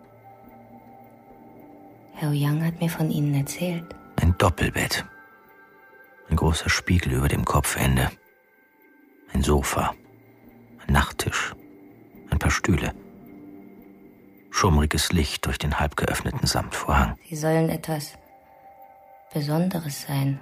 Herr Ouyang hat mir von Ihnen erzählt. Ein Doppelbett. Ein großer Spiegel über dem Kopfende. Ein Sofa. Ein Nachttisch. Ein paar Stühle. Schummriges Licht durch den halb geöffneten Samtvorhang. Sie sollen etwas Besonderes sein.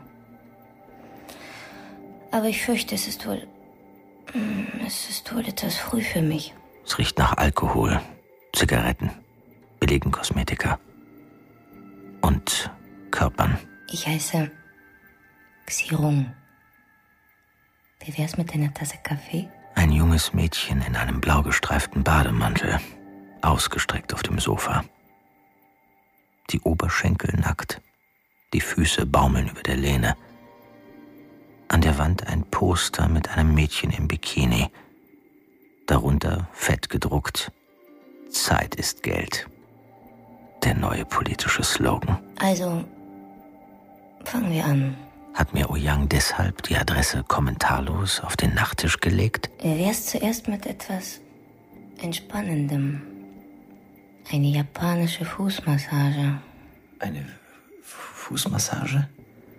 Aber ich fürchte, es ist wohl... Es ist wohl etwas früh für mich. Es riecht nach Alkohol, Zigaretten, billigen Kosmetika und Körpern. Ich heiße Xirong. Wie wär's mit einer Tasse Kaffee? Ein junges Mädchen in einem blau gestreiften Bademantel, ausgestreckt auf dem Sofa. Die Oberschenkel nackt, die Füße baumeln über der Lehne. An der Wand ein Poster mit einem Mädchen im Bikini. Darunter fett gedruckt: Zeit ist Geld. Der neue politische Slogan. Also, fangen wir an. Hat mir Ouyang deshalb die Adresse kommentarlos auf den Nachttisch gelegt? Wie wär's zuerst mit etwas Entspannendem? Eine japanische Fußmassage. Eine Fußmassage?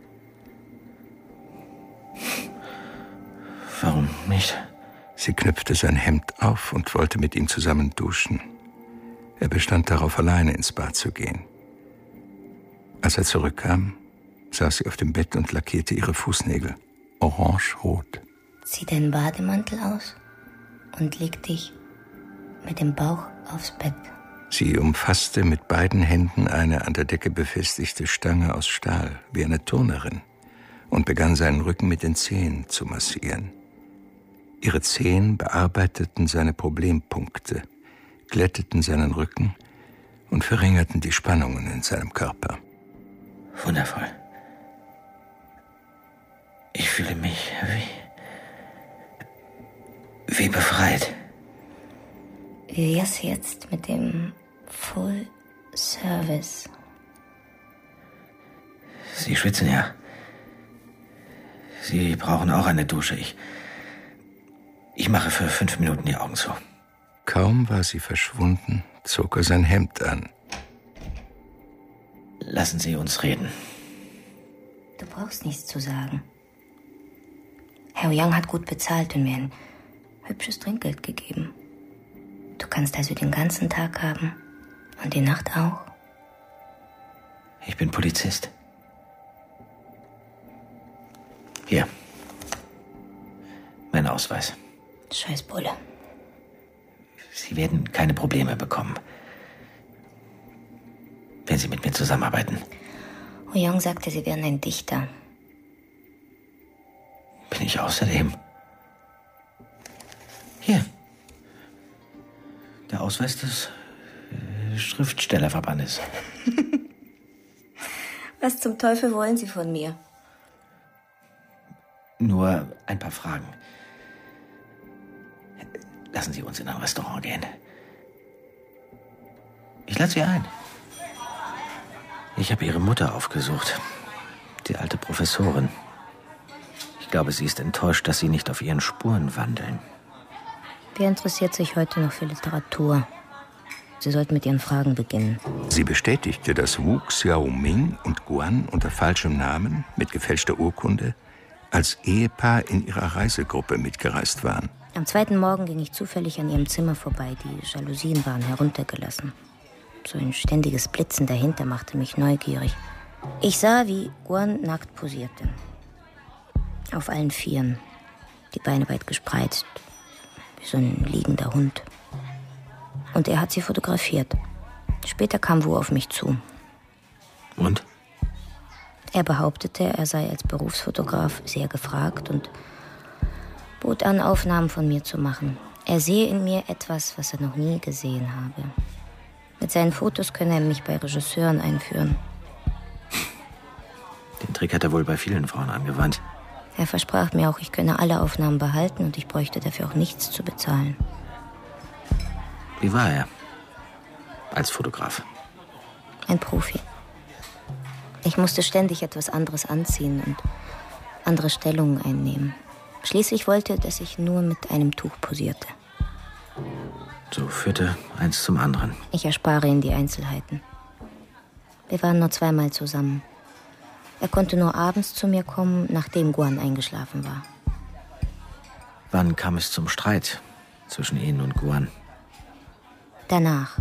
Warum nicht? Sie knüpfte sein Hemd auf und wollte mit ihm zusammen duschen. Er bestand darauf, alleine ins Bad zu gehen. Als er zurückkam, saß sie auf dem Bett und lackierte ihre Fußnägel orange-rot. Zieh deinen Bademantel aus und leg dich mit dem Bauch aufs Bett. Sie umfasste mit beiden Händen eine an der Decke befestigte Stange aus Stahl, wie eine Turnerin, und begann seinen Rücken mit den Zehen zu massieren. Ihre Zehen bearbeiteten seine Problempunkte, glätteten seinen Rücken und verringerten die Spannungen in seinem Körper. Wundervoll. Ich fühle mich wie, wie befreit. Wie wär's jetzt mit dem Full Service? Sie schwitzen ja. Sie brauchen auch eine Dusche. Ich, ich mache für fünf Minuten die Augen zu. Kaum war sie verschwunden, zog er sein Hemd an. Lassen Sie uns reden. Du brauchst nichts zu sagen. Herr Ouyang hat gut bezahlt und mir ein hübsches Trinkgeld gegeben. Du kannst also den ganzen Tag haben und die Nacht auch. Ich bin Polizist. Hier. Mein Ausweis. Scheiß Bulle. Sie werden keine Probleme bekommen, wenn Sie mit mir zusammenarbeiten. Ouyang sagte, Sie wären ein Dichter. Bin ich außerdem? Hier. Der Ausweis des äh, Schriftstellerverbandes. Was zum Teufel wollen Sie von mir? Nur ein paar Fragen. Lassen Sie uns in ein Restaurant gehen. Ich lade Sie ein. Ich habe Ihre Mutter aufgesucht. Die alte Professorin. Ich glaube, sie ist enttäuscht, dass Sie nicht auf ihren Spuren wandeln. Wer interessiert sich heute noch für Literatur? Sie sollten mit Ihren Fragen beginnen. Sie bestätigte, dass Wu Xiaoming und Guan unter falschem Namen, mit gefälschter Urkunde, als Ehepaar in ihrer Reisegruppe mitgereist waren. Am zweiten Morgen ging ich zufällig an ihrem Zimmer vorbei. Die Jalousien waren heruntergelassen. So ein ständiges Blitzen dahinter machte mich neugierig. Ich sah, wie Guan nackt posierte. Auf allen Vieren, die Beine weit gespreizt, wie so ein liegender Hund. Und er hat sie fotografiert. Später kam Wu auf mich zu. Und? Er behauptete, er sei als Berufsfotograf sehr gefragt und bot an, Aufnahmen von mir zu machen. Er sehe in mir etwas, was er noch nie gesehen habe. Mit seinen Fotos könne er mich bei Regisseuren einführen. Trick hat er wohl bei vielen Frauen angewandt. Er versprach mir auch, ich könne alle Aufnahmen behalten und ich bräuchte dafür auch nichts zu bezahlen. Wie war er? Als Fotograf? Ein Profi. Ich musste ständig etwas anderes anziehen und andere Stellungen einnehmen. Schließlich wollte er, dass ich nur mit einem Tuch posierte. So führte eins zum anderen. Ich erspare ihn die Einzelheiten. Wir waren nur zweimal zusammen. Er konnte nur abends zu mir kommen, nachdem Guan eingeschlafen war. Wann kam es zum Streit zwischen Ihnen und Guan? Danach.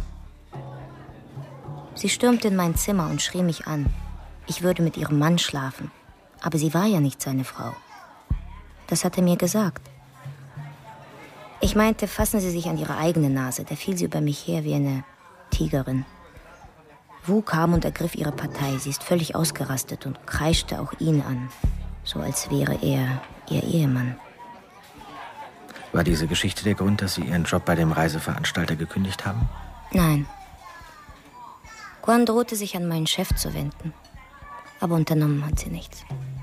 Sie stürmte in mein Zimmer und schrie mich an. Ich würde mit ihrem Mann schlafen. Aber sie war ja nicht seine Frau. Das hat er mir gesagt. Ich meinte, fassen Sie sich an Ihre eigene Nase. Da fiel sie über mich her wie eine Tigerin. Wu kam und ergriff ihre Partei. Sie ist völlig ausgerastet und kreischte auch ihn an. So als wäre er ihr Ehemann. War diese Geschichte der Grund, dass Sie Ihren Job bei dem Reiseveranstalter gekündigt haben? Nein. Guan drohte sich an meinen Chef zu wenden. Aber unternommen hat sie nichts.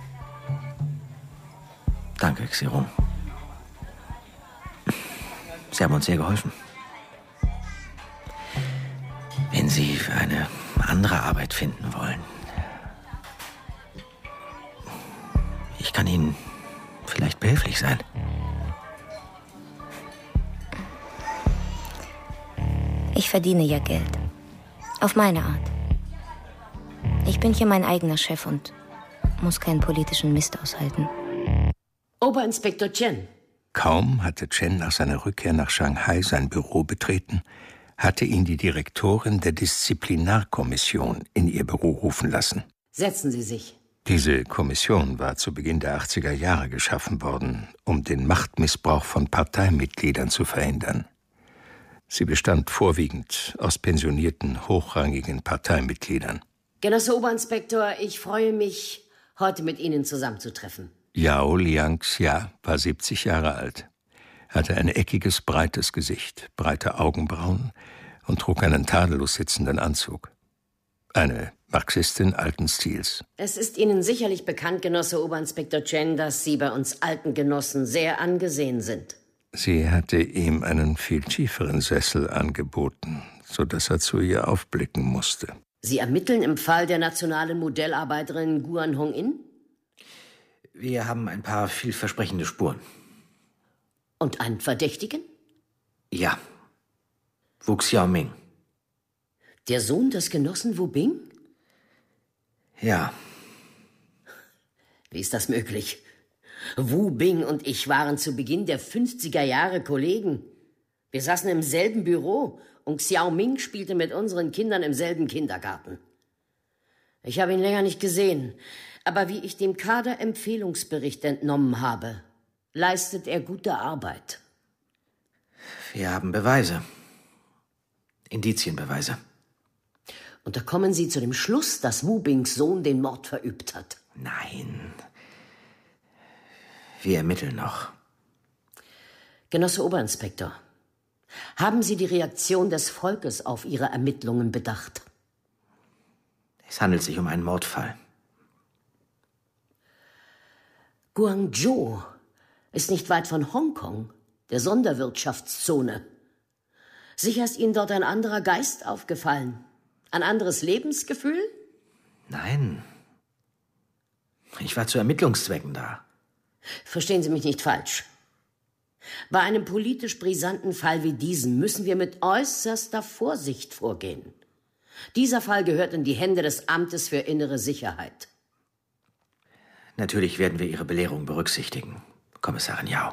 Danke, Xirong. Sie haben uns sehr geholfen. Wenn Sie eine andere Arbeit finden wollen, ich kann Ihnen vielleicht behilflich sein. Ich verdiene ja Geld. Auf meine Art. Ich bin hier mein eigener Chef und muss keinen politischen Mist aushalten. Oberinspektor Chen. Kaum hatte Chen nach seiner Rückkehr nach Shanghai sein Büro betreten, hatte ihn die Direktorin der Disziplinarkommission in ihr Büro rufen lassen. Setzen Sie sich. Diese Kommission war zu Beginn der achtziger Jahre geschaffen worden, um den Machtmissbrauch von Parteimitgliedern zu verhindern. Sie bestand vorwiegend aus pensionierten, hochrangigen Parteimitgliedern. Genosse Oberinspektor, ich freue mich, heute mit Ihnen zusammenzutreffen. Yao Liangxia war siebzig Jahre alt, hatte ein eckiges, breites Gesicht, breite Augenbrauen und trug einen tadellos sitzenden Anzug. Eine Marxistin alten Stils. Es ist Ihnen sicherlich bekannt, Genosse Oberinspektor Chen, dass Sie bei uns alten Genossen sehr angesehen sind. Sie hatte ihm einen viel tieferen Sessel angeboten, sodass er zu ihr aufblicken musste. Sie ermitteln im Fall der nationalen Modellarbeiterin Guan Hong-in? Wir haben ein paar vielversprechende Spuren. Und einen Verdächtigen? Ja. Wu Xiaoming. Der Sohn des Genossen Wu Bing? Ja. Wie ist das möglich? Wu Bing und ich waren zu Beginn der fünfziger Jahre Kollegen. Wir saßen im selben Büro und Xiaoming spielte mit unseren Kindern im selben Kindergarten. Ich habe ihn länger nicht gesehen, aber wie ich dem Kaderempfehlungsbericht entnommen habe, leistet er gute Arbeit. Wir haben Beweise. Indizienbeweise. Und da kommen Sie zu dem Schluss, dass Wu Bings Sohn den Mord verübt hat? Nein. Wir ermitteln noch. Genosse Oberinspektor, haben Sie die Reaktion des Volkes auf Ihre Ermittlungen bedacht? Es handelt sich um einen Mordfall. Guangzhou ist nicht weit von Hongkong, der Sonderwirtschaftszone. Sicher ist Ihnen dort ein anderer Geist aufgefallen. Ein anderes Lebensgefühl? Nein. Ich war zu Ermittlungszwecken da. Verstehen Sie mich nicht falsch. Bei einem politisch brisanten Fall wie diesem müssen wir mit äußerster Vorsicht vorgehen. Dieser Fall gehört in die Hände des Amtes für innere Sicherheit. Natürlich werden wir Ihre Belehrung berücksichtigen, Kommissarin Yao.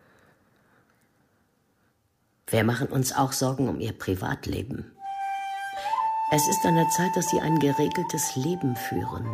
Wir machen uns auch Sorgen um Ihr Privatleben. Es ist an der Zeit, dass Sie ein geregeltes Leben führen.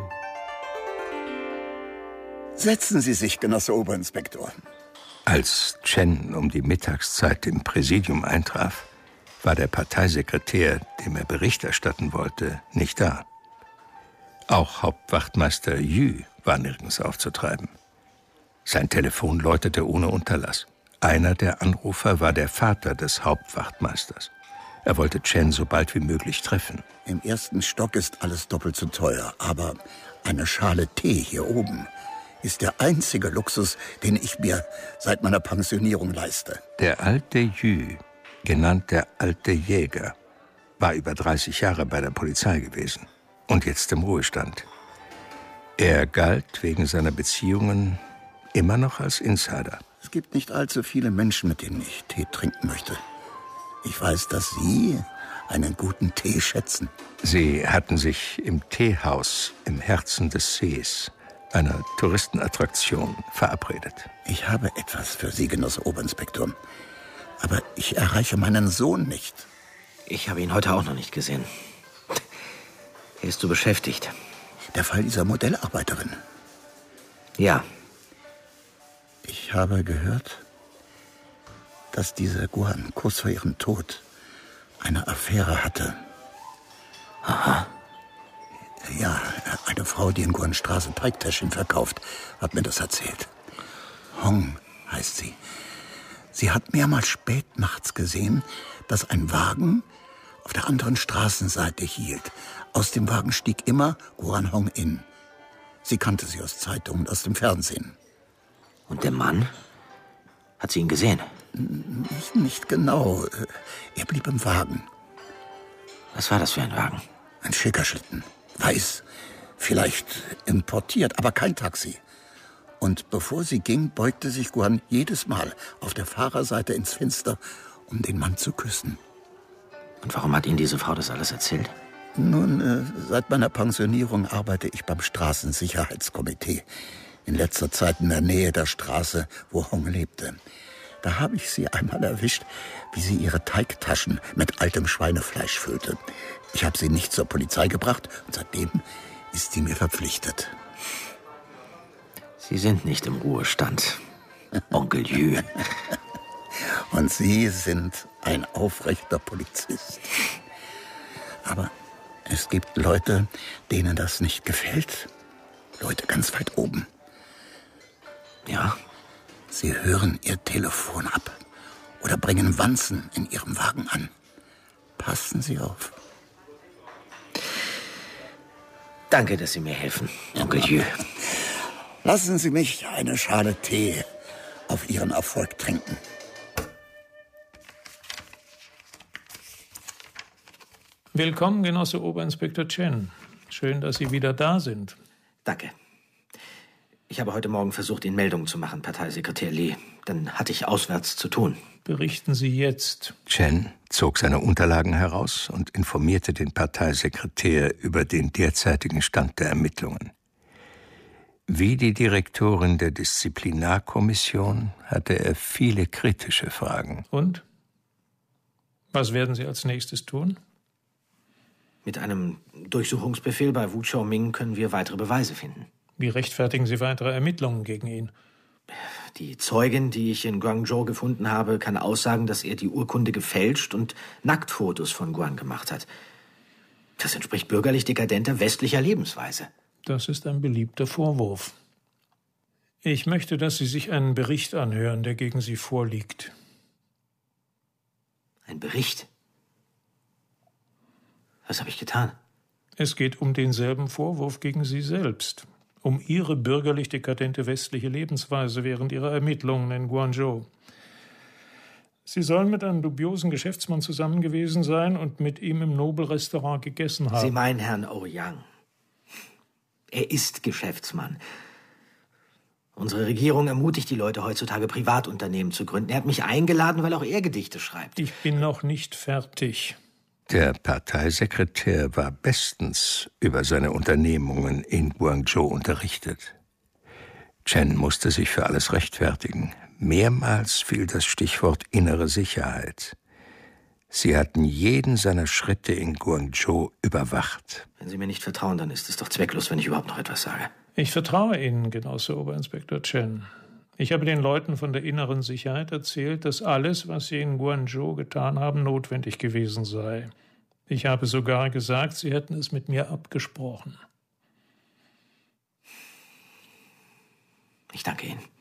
Setzen Sie sich, Genosse Oberinspektor. Als Chen um die Mittagszeit im Präsidium eintraf, war der Parteisekretär, dem er Bericht erstatten wollte, nicht da. Auch Hauptwachtmeister Yu war nirgends aufzutreiben. Sein Telefon läutete ohne Unterlass. Einer der Anrufer war der Vater des Hauptwachtmeisters. Er wollte Chen so bald wie möglich treffen. Im ersten Stock ist alles doppelt so teuer, aber eine Schale Tee hier oben ist der einzige Luxus, den ich mir seit meiner Pensionierung leiste. Der alte Jü, genannt der alte Jäger, war über dreißig Jahre bei der Polizei gewesen und jetzt im Ruhestand. Er galt wegen seiner Beziehungen immer noch als Insider. Es gibt nicht allzu viele Menschen, mit denen ich Tee trinken möchte. Ich weiß, dass Sie einen guten Tee schätzen. Sie hatten sich im Teehaus im Herzen des Sees, einer Touristenattraktion, verabredet. Ich habe etwas für Sie, Genosse Oberinspektor. Aber ich erreiche meinen Sohn nicht. Ich habe ihn heute auch noch nicht gesehen. Er ist so beschäftigt. Der Fall dieser Modellarbeiterin. Ja. Ich habe gehört, dass diese Guan kurz vor ihrem Tod eine Affäre hatte. Aha. Ja, eine Frau, die in Guanstraße Teigtäschchen verkauft, hat mir das erzählt. Hong heißt sie. Sie hat mehrmals spät nachts gesehen, dass ein Wagen auf der anderen Straßenseite hielt. Aus dem Wagen stieg immer Guan Hong in. Sie kannte sie aus Zeitungen, aus dem Fernsehen. Und der Mann? Hat sie ihn gesehen? Nicht, nicht genau. Er blieb im Wagen. Was war das für ein Wagen? Ein Schickerschlitten. Weiß. Vielleicht importiert, aber kein Taxi. Und bevor sie ging, beugte sich Guan jedes Mal auf der Fahrerseite ins Fenster, um den Mann zu küssen. Und warum hat Ihnen diese Frau das alles erzählt? Nun, äh, seit meiner Pensionierung arbeite ich beim Straßensicherheitskomitee. In letzter Zeit in der Nähe der Straße, wo Hong lebte. Da habe ich sie einmal erwischt, wie sie ihre Teigtaschen mit altem Schweinefleisch füllte. Ich habe sie nicht zur Polizei gebracht und seitdem ist sie mir verpflichtet. Sie sind nicht im Ruhestand, Onkel Jü. Und Sie sind ein aufrechter Polizist. Aber es gibt Leute, denen das nicht gefällt. Leute ganz weit oben. Ja? Sie hören Ihr Telefon ab oder bringen Wanzen in Ihrem Wagen an. Passen Sie auf. Danke, dass Sie mir helfen, Onkel Jü. Lassen Sie mich eine Schale Tee auf Ihren Erfolg trinken. Willkommen, Genosse Oberinspektor Chen. Schön, dass Sie wieder da sind. Danke. Ich habe heute Morgen versucht, Ihnen Meldungen zu machen, Parteisekretär Lee. Dann hatte ich auswärts zu tun. Berichten Sie jetzt. Chen zog seine Unterlagen heraus und informierte den Parteisekretär über den derzeitigen Stand der Ermittlungen. Wie die Direktorin der Disziplinarkommission hatte er viele kritische Fragen. Und? Was werden Sie als nächstes tun? Mit einem Durchsuchungsbefehl bei Wu Xiaoming können wir weitere Beweise finden. Wie rechtfertigen Sie weitere Ermittlungen gegen ihn? Die Zeugin, die ich in Guangzhou gefunden habe, kann aussagen, dass er die Urkunde gefälscht und Nacktfotos von Guan gemacht hat. Das entspricht bürgerlich dekadenter westlicher Lebensweise. Das ist ein beliebter Vorwurf. Ich möchte, dass Sie sich einen Bericht anhören, der gegen Sie vorliegt. Ein Bericht? Was habe ich getan? Es geht um denselben Vorwurf gegen Sie selbst. Um Ihre bürgerlich-dekadente westliche Lebensweise während Ihrer Ermittlungen in Guangzhou. Sie sollen mit einem dubiosen Geschäftsmann zusammen gewesen sein und mit ihm im Nobelrestaurant gegessen haben. Sie meinen Herrn Ouyang. Er ist Geschäftsmann. Unsere Regierung ermutigt die Leute heutzutage, Privatunternehmen zu gründen. Er hat mich eingeladen, weil auch er Gedichte schreibt. Ich bin noch nicht fertig. Der Parteisekretär war bestens über seine Unternehmungen in Guangzhou unterrichtet. Chen musste sich für alles rechtfertigen. Mehrmals fiel das Stichwort innere Sicherheit. Sie hatten jeden seiner Schritte in Guangzhou überwacht. Wenn Sie mir nicht vertrauen, dann ist es doch zwecklos, wenn ich überhaupt noch etwas sage. Ich vertraue Ihnen, Genosse Oberinspektor Chen. Ich habe den Leuten von der inneren Sicherheit erzählt, dass alles, was sie in Guangzhou getan haben, notwendig gewesen sei. Ich habe sogar gesagt, sie hätten es mit mir abgesprochen. Ich danke Ihnen.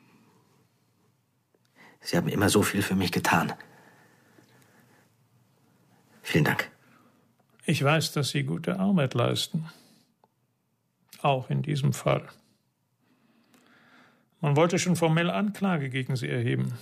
Sie haben immer so viel für mich getan. Vielen Dank. Ich weiß, dass Sie gute Arbeit leisten. Auch in diesem Fall. Man wollte schon formell Anklage gegen Sie erheben.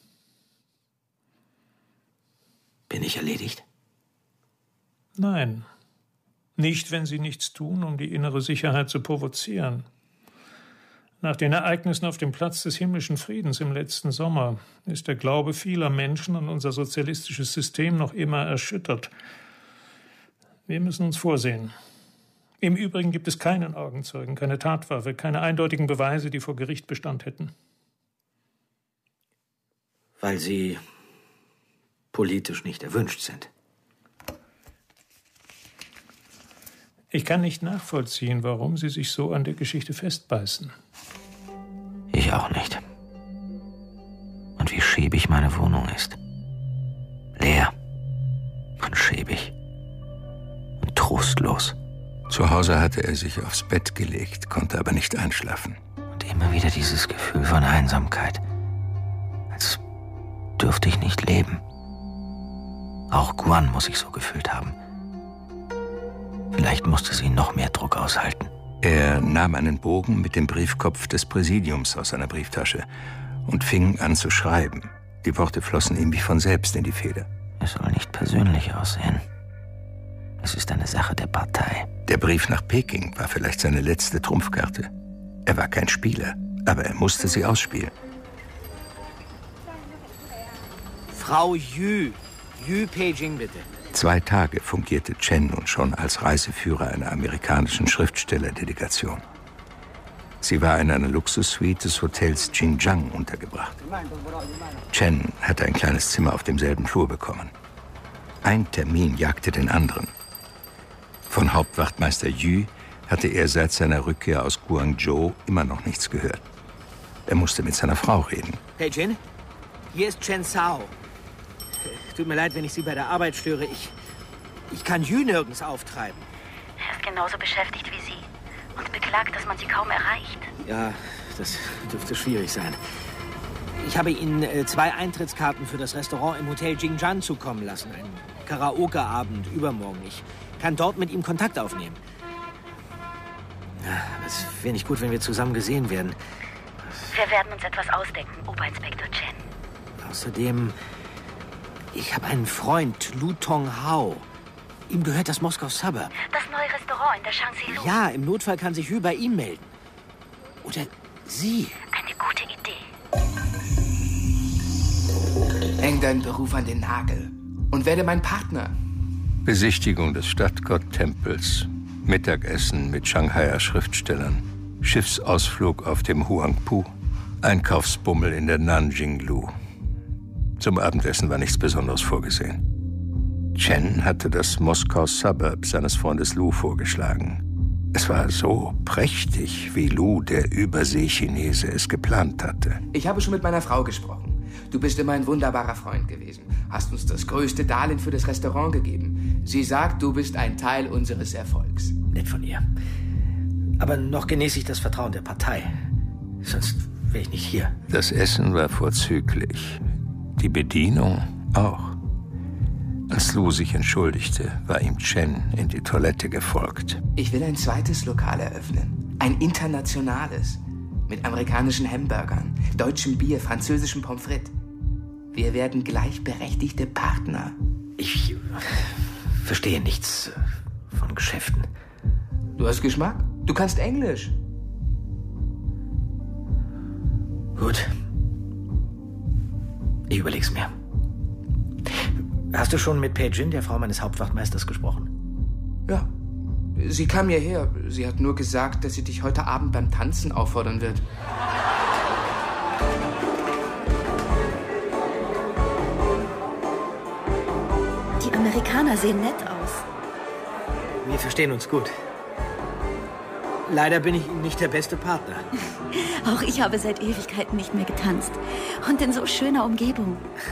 Bin ich erledigt? Nein. Nicht, wenn Sie nichts tun, um die innere Sicherheit zu provozieren. Nach den Ereignissen auf dem Platz des himmlischen Friedens im letzten Sommer ist der Glaube vieler Menschen an unser sozialistisches System noch immer erschüttert. Wir müssen uns vorsehen. Im Übrigen gibt es keinen Augenzeugen, keine Tatwaffe, keine eindeutigen Beweise, die vor Gericht Bestand hätten. Weil Sie politisch nicht erwünscht sind. Ich kann nicht nachvollziehen, warum Sie sich so an der Geschichte festbeißen. Ich auch nicht. Und wie schäbig meine Wohnung ist. Leer und schäbig und trostlos. Zu Hause hatte er sich aufs Bett gelegt, konnte aber nicht einschlafen. Und immer wieder dieses Gefühl von Einsamkeit. Als dürfte ich nicht leben. Auch Guan muss sich so gefühlt haben. Vielleicht musste sie noch mehr Druck aushalten. Er nahm einen Bogen mit dem Briefkopf des Präsidiums aus seiner Brieftasche und fing an zu schreiben. Die Worte flossen ihm wie von selbst in die Feder. Es soll nicht persönlich aussehen. Es ist eine Sache der Partei. Der Brief nach Peking war vielleicht seine letzte Trumpfkarte. Er war kein Spieler, aber er musste sie ausspielen. Frau Yu. Yu Peijing, bitte. Zwei Tage fungierte Chen nun schon als Reiseführer einer amerikanischen Schriftstellerdelegation. Sie war in einer Luxussuite des Hotels Xinjiang untergebracht. Chen hatte ein kleines Zimmer auf demselben Flur bekommen. Ein Termin jagte den anderen. Von Hauptwachtmeister Yu hatte er seit seiner Rückkehr aus Guangzhou immer noch nichts gehört. Er musste mit seiner Frau reden. Hey Jin, hier ist Chen Sao. Tut mir leid, wenn ich Sie bei der Arbeit störe. Ich, ich kann Yu nirgends auftreiben. Er ist genauso beschäftigt wie Sie und beklagt, dass man Sie kaum erreicht. Ja, das dürfte schwierig sein. Ich habe Ihnen äh, zwei Eintrittskarten für das Restaurant im Hotel Jingjiang zukommen lassen. Ein Karaoke-Abend übermorgen. Ich kann dort mit ihm Kontakt aufnehmen. Ja, aber es wäre nicht gut, wenn wir zusammen gesehen werden. Wir werden uns etwas ausdenken, Oberinspektor Chen. Außerdem, ich habe einen Freund, Lu Tong Hao. Ihm gehört das Moskau Suburb. Das neue Restaurant in der Shangxi-Lu. Ja, im Notfall kann sich Yu bei ihm melden. Oder Sie. Eine gute Idee. Häng deinen Beruf an den Nagel und werde mein Partner. Besichtigung des Stadtgotttempels, Mittagessen mit Shanghaier Schriftstellern, Schiffsausflug auf dem Huangpu, Einkaufsbummel in der Nanjing-Lu. Zum Abendessen war nichts Besonderes vorgesehen. Chen hatte das Moskau Suburb seines Freundes Lu vorgeschlagen. Es war so prächtig, wie Lu, der Überseechinese, es geplant hatte. Ich habe schon mit meiner Frau gesprochen. Du bist immer ein wunderbarer Freund gewesen. Hast uns das größte Darlehen für das Restaurant gegeben. Sie sagt, du bist ein Teil unseres Erfolgs. Nett von ihr. Aber noch genieße ich das Vertrauen der Partei. Sonst wäre ich nicht hier. Das Essen war vorzüglich. Die Bedienung auch. Als Lu sich entschuldigte, war ihm Chen in die Toilette gefolgt. Ich will ein zweites Lokal eröffnen. Ein internationales. Mit amerikanischen Hamburgern, deutschem Bier, französischem Pommes frites. Wir werden gleichberechtigte Partner. Ich verstehe nichts von Geschäften. Du hast Geschmack? Du kannst Englisch. Gut. Ich überleg's mir. Hast du schon mit Peijin, der Frau meines Hauptwachtmeisters, gesprochen? Ja. Sie kam hierher. Sie hat nur gesagt, dass sie dich heute Abend beim Tanzen auffordern wird. Die Amerikaner sehen nett aus. Wir verstehen uns gut. Leider bin ich Ihnen nicht der beste Partner. Auch ich habe seit Ewigkeiten nicht mehr getanzt. Und in so schöner Umgebung.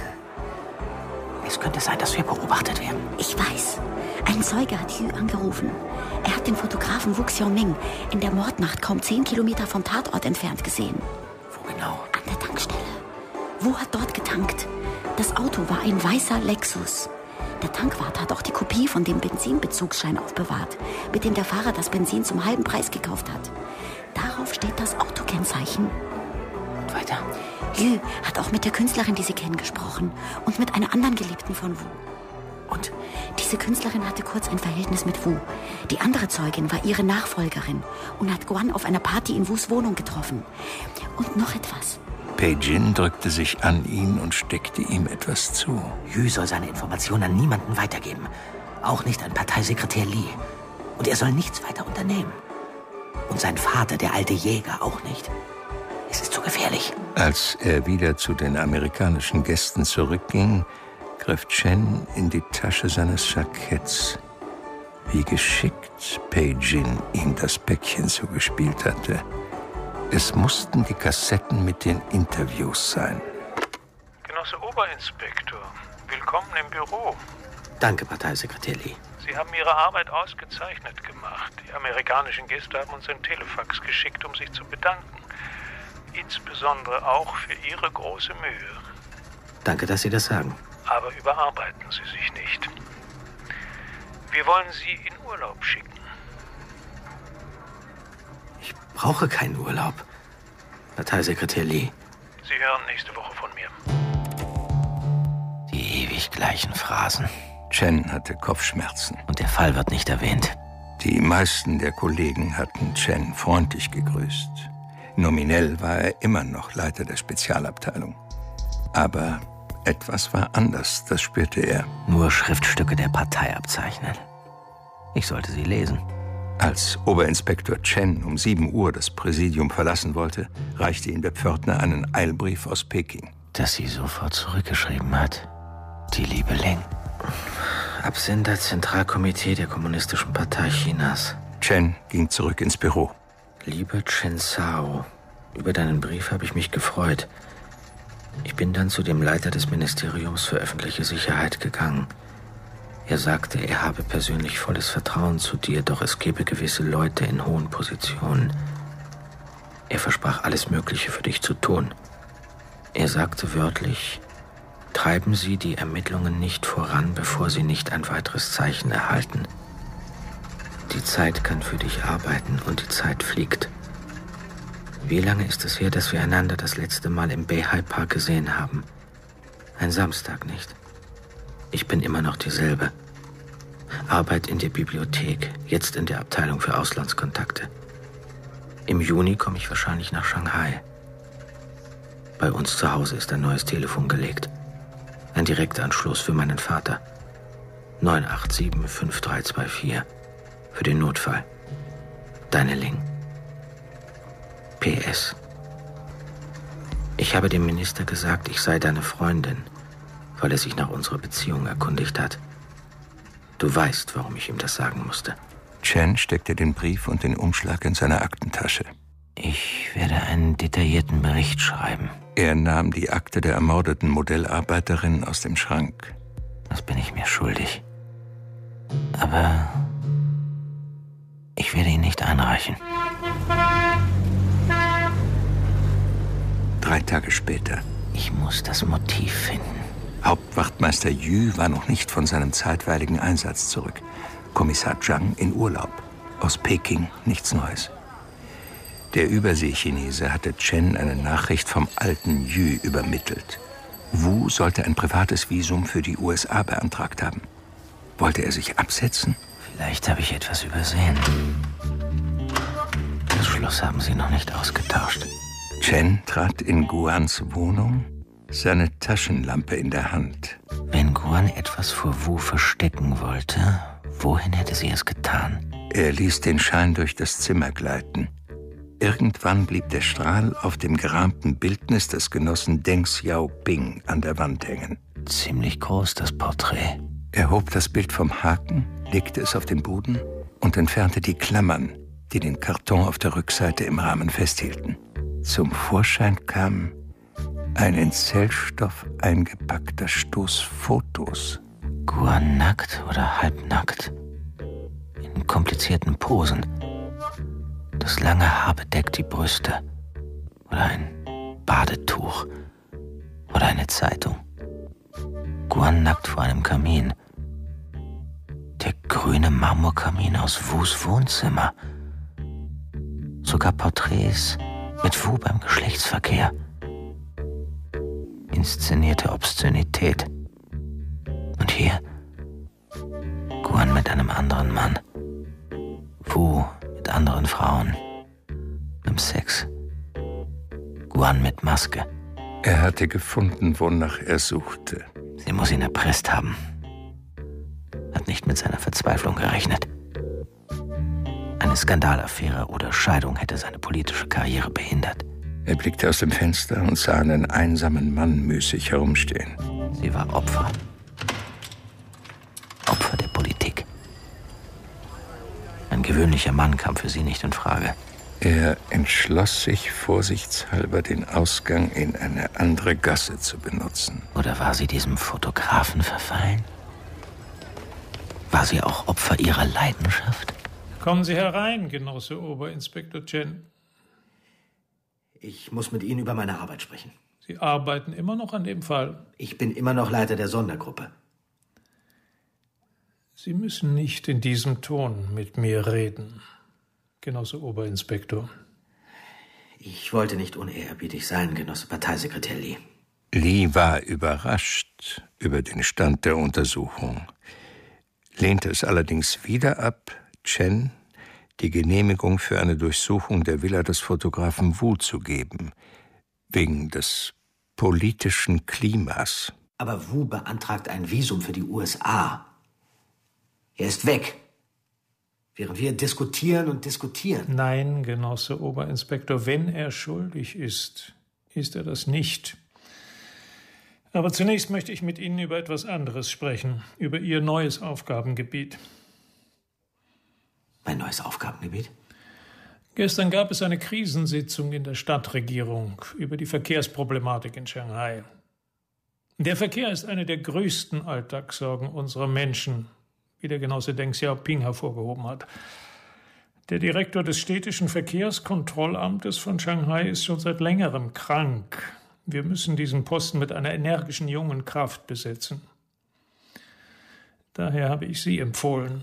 Es könnte sein, dass wir beobachtet werden. Ich weiß. Ein Zeuge hat Yu angerufen. Er hat den Fotografen Wu Xiaoming in der Mordnacht kaum zehn Kilometer vom Tatort entfernt gesehen. Wo genau? An der Tankstelle. Wu hat dort getankt. Das Auto war ein weißer Lexus. Der Tankwart hat auch die Kopie von dem Benzinbezugsschein aufbewahrt, mit dem der Fahrer das Benzin zum halben Preis gekauft hat. Darauf steht das Autokennzeichen. Und weiter? Yu hat auch mit der Künstlerin, die Sie kennen, gesprochen und mit einer anderen Geliebten von Wu. Und diese Künstlerin hatte kurz ein Verhältnis mit Wu. Die andere Zeugin war ihre Nachfolgerin und hat Guan auf einer Party in Wus Wohnung getroffen. Und noch etwas. Pei Jin drückte sich an ihn und steckte ihm etwas zu. Yu soll seine Informationen an niemanden weitergeben. Auch nicht an Parteisekretär Li. Und er soll nichts weiter unternehmen. Und sein Vater, der alte Jäger, auch nicht. Es ist zu gefährlich. Als er wieder zu den amerikanischen Gästen zurückging, griff Chen in die Tasche seines Jacketts. Wie geschickt Pei Jin ihm das Päckchen zugespielt hatte. Es mussten die Kassetten mit den Interviews sein. Genosse Oberinspektor, willkommen im Büro. Danke, Parteisekretär Li. Sie haben Ihre Arbeit ausgezeichnet gemacht. Die amerikanischen Gäste haben uns ein Telefax geschickt, um sich zu bedanken. Insbesondere auch für Ihre große Mühe. Danke, dass Sie das sagen. Aber überarbeiten Sie sich nicht. Wir wollen Sie in Urlaub schicken. Ich brauche keinen Urlaub, Parteisekretär Li. Sie hören nächste Woche von mir. Die ewig gleichen Phrasen. Chen hatte Kopfschmerzen. Und der Fall wird nicht erwähnt. Die meisten der Kollegen hatten Chen freundlich gegrüßt. Nominell war er immer noch Leiter der Spezialabteilung. Aber etwas war anders, das spürte er. Nur Schriftstücke der Partei abzeichnen. Ich sollte sie lesen. Als Oberinspektor Chen um sieben Uhr das Präsidium verlassen wollte, reichte ihm der Pförtner einen Eilbrief aus Peking. Dass sie sofort zurückgeschrieben hat. Die liebe Ling. Absender Zentralkomitee der Kommunistischen Partei Chinas. Chen ging zurück ins Büro. Liebe Chen Sao, über deinen Brief habe ich mich gefreut. Ich bin dann zu dem Leiter des Ministeriums für öffentliche Sicherheit gegangen. Er sagte, er habe persönlich volles Vertrauen zu dir, doch es gebe gewisse Leute in hohen Positionen. Er versprach, alles Mögliche für dich zu tun. Er sagte wörtlich, treiben Sie die Ermittlungen nicht voran, bevor Sie nicht ein weiteres Zeichen erhalten. Die Zeit kann für dich arbeiten und die Zeit fliegt. Wie lange ist es her, dass wir einander das letzte Mal im Beihai Park gesehen haben? Ein Samstag, nicht? Ich bin immer noch dieselbe. Arbeit in der Bibliothek, jetzt in der Abteilung für Auslandskontakte. Im Juni komme ich wahrscheinlich nach Shanghai. Bei uns zu Hause ist ein neues Telefon gelegt. Ein Direktanschluss für meinen Vater. neun acht sieben fünf drei zwei vier. Für den Notfall. Deine Ling. P S. Ich habe dem Minister gesagt, ich sei deine Freundin, weil er sich nach unserer Beziehung erkundigt hat. Du weißt, warum ich ihm das sagen musste. Chen steckte den Brief und den Umschlag in seine Aktentasche. Ich werde einen detaillierten Bericht schreiben. Er nahm die Akte der ermordeten Modellarbeiterin aus dem Schrank. Das bin ich mir schuldig. Aber ich werde ihn nicht einreichen. Drei Tage später. Ich muss das Motiv finden. Hauptwachtmeister Yu war noch nicht von seinem zeitweiligen Einsatz zurück. Kommissar Zhang in Urlaub. Aus Peking nichts Neues. Der Überseechinese hatte Chen eine Nachricht vom alten Yu übermittelt. Wu sollte ein privates Visum für die U S A beantragt haben. Wollte er sich absetzen? Vielleicht habe ich etwas übersehen. Das Schloss haben sie noch nicht ausgetauscht. Chen trat in Guans Wohnung, seine Taschenlampe in der Hand. Wenn Guan etwas vor Wu verstecken wollte, wohin hätte sie es getan? Er ließ den Schein durch das Zimmer gleiten. Irgendwann blieb der Strahl auf dem gerahmten Bildnis des Genossen Deng Xiaoping an der Wand hängen. Ziemlich groß, das Porträt. Er hob das Bild vom Haken, legte es auf den Boden und entfernte die Klammern, die den Karton auf der Rückseite im Rahmen festhielten. Zum Vorschein kam ein in Zellstoff eingepackter Stoß Fotos. Guan nackt oder halbnackt. In komplizierten Posen. Das lange Haar bedeckt die Brüste. Oder ein Badetuch. Oder eine Zeitung. Guan nackt vor einem Kamin. grüne Marmorkamin aus Wus Wohnzimmer. Sogar Porträts mit Wu beim Geschlechtsverkehr. Inszenierte Obszönität. Und hier Guan mit einem anderen Mann. Wu mit anderen Frauen. Im Sex. Guan mit Maske. Er hatte gefunden, wonach er suchte. Sie muss ihn erpresst haben. Hat nicht mit seiner Verzweiflung gerechnet. Eine Skandalaffäre oder Scheidung hätte seine politische Karriere behindert. Er blickte aus dem Fenster und sah einen einsamen Mann müßig herumstehen. Sie war Opfer. Opfer der Politik. Ein gewöhnlicher Mann kam für sie nicht in Frage. Er entschloss sich vorsichtshalber, den Ausgang in eine andere Gasse zu benutzen. Oder war sie diesem Fotografen verfallen? War sie auch Opfer ihrer Leidenschaft? Kommen Sie herein, Genosse Oberinspektor Chen. Ich muss mit Ihnen über meine Arbeit sprechen. Sie arbeiten immer noch an dem Fall. Ich bin immer noch Leiter der Sondergruppe. Sie müssen nicht in diesem Ton mit mir reden, Genosse Oberinspektor. Ich wollte nicht unehrerbietig sein, Genosse Parteisekretär Lee. Lee war überrascht über den Stand der Untersuchung, lehnte es allerdings wieder ab, Chen die Genehmigung für eine Durchsuchung der Villa des Fotografen Wu zu geben, wegen des politischen Klimas. Aber Wu beantragt ein Visum für die U S A. Er ist weg. Während wir diskutieren und diskutieren. Nein, Genosse Oberinspektor, wenn er schuldig ist, ist er das nicht. Aber zunächst möchte ich mit Ihnen über etwas anderes sprechen, über Ihr neues Aufgabengebiet. Mein neues Aufgabengebiet? Gestern gab es eine Krisensitzung in der Stadtregierung über die Verkehrsproblematik in Shanghai. Der Verkehr ist eine der größten Alltagssorgen unserer Menschen, wie der Genosse Deng Xiaoping hervorgehoben hat. Der Direktor des städtischen Verkehrskontrollamtes von Shanghai ist schon seit längerem krank. Wir müssen diesen Posten mit einer energischen jungen Kraft besetzen. Daher habe ich Sie empfohlen.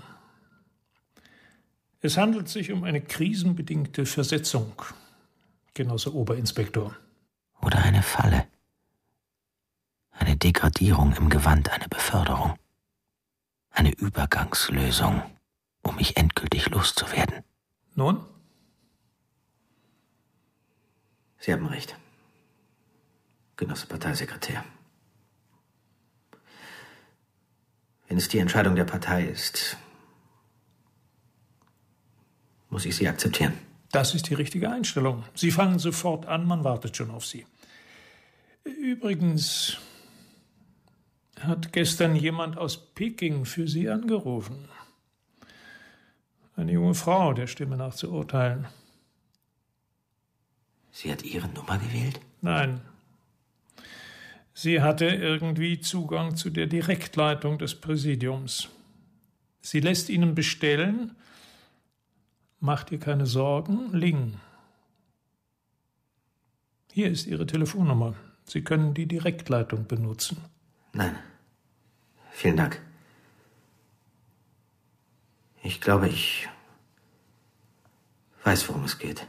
Es handelt sich um eine krisenbedingte Versetzung, Genosse Oberinspektor. Oder eine Falle. Eine Degradierung im Gewand, eine Beförderung. Eine Übergangslösung, um mich endgültig loszuwerden. Nun? Sie haben recht, Genosse Parteisekretär. Wenn es die Entscheidung der Partei ist, muss ich sie akzeptieren. Das ist die richtige Einstellung. Sie fangen sofort an, man wartet schon auf Sie. Übrigens hat gestern jemand aus Peking für Sie angerufen. Eine junge Frau, der Stimme nach zu urteilen. Sie hat Ihre Nummer gewählt? Nein. Sie hatte irgendwie Zugang zu der Direktleitung des Präsidiums. Sie lässt Ihnen bestellen: Macht ihr keine Sorgen, Ling. Hier ist Ihre Telefonnummer. Sie können die Direktleitung benutzen. Nein. Vielen Dank. Ich glaube, ich weiß, worum es geht.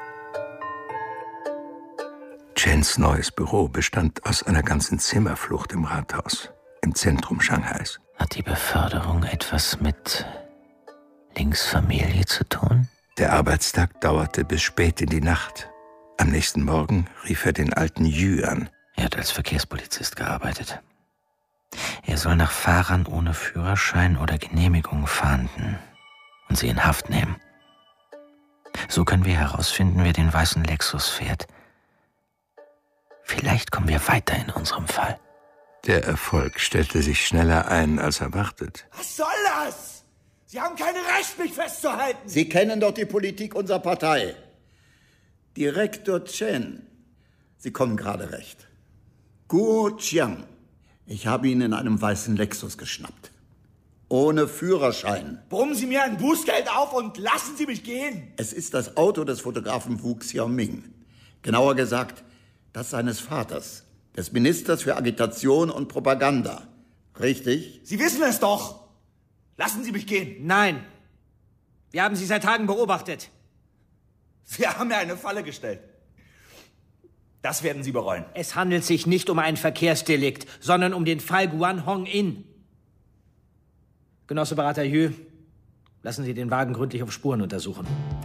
Chens neues Büro bestand aus einer ganzen Zimmerflucht im Rathaus, im Zentrum Shanghais. Hat die Beförderung etwas mit Lings Familie zu tun? Der Arbeitstag dauerte bis spät in die Nacht. Am nächsten Morgen rief er den alten Yu an. Er hat als Verkehrspolizist gearbeitet. Er soll nach Fahrern ohne Führerschein oder Genehmigung fahnden und sie in Haft nehmen. So können wir herausfinden, wer den weißen Lexus fährt. Vielleicht kommen wir weiter in unserem Fall. Der Erfolg stellte sich schneller ein als erwartet. Was soll das? Sie haben kein Recht, mich festzuhalten. Sie kennen doch die Politik unserer Partei. Direktor Chen, Sie kommen gerade recht. Guo Qiang, ich habe ihn in einem weißen Lexus geschnappt. Ohne Führerschein. Brummen Sie mir ein Bußgeld auf und lassen Sie mich gehen. Es ist das Auto des Fotografen Wu Xiaoming. Genauer gesagt, das seines Vaters, des Ministers für Agitation und Propaganda. Richtig? Sie wissen es doch. Lassen Sie mich gehen. Nein. Wir haben Sie seit Tagen beobachtet. Sie haben mir eine Falle gestellt. Das werden Sie bereuen. Es handelt sich nicht um ein Verkehrsdelikt, sondern um den Fall Guan Hong-in. Genosse Berater Yu, lassen Sie den Wagen gründlich auf Spuren untersuchen.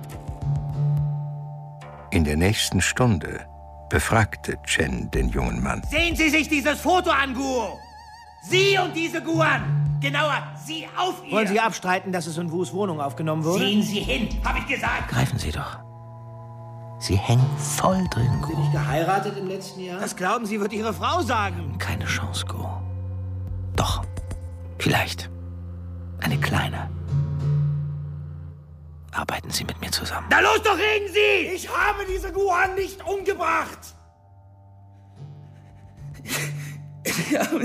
In der nächsten Stunde befragte Chen den jungen Mann. Sehen Sie sich dieses Foto an, Guo! Sie und diese Guan! Genauer, Sie auf ihr! Wollen Sie abstreiten, dass es in Wus Wohnung aufgenommen wurde? Sehen Sie hin, habe ich gesagt! Greifen Sie doch. Sie hängen voll drin, Guo. Sind Sie geheiratet im letzten Jahr? Das glauben Sie, wird Ihre Frau sagen. Keine Chance, Guo. Doch, vielleicht. Eine kleine. Arbeiten Sie mit mir zusammen. Na los, doch reden Sie! Ich habe diese Guan nicht umgebracht! Ich habe...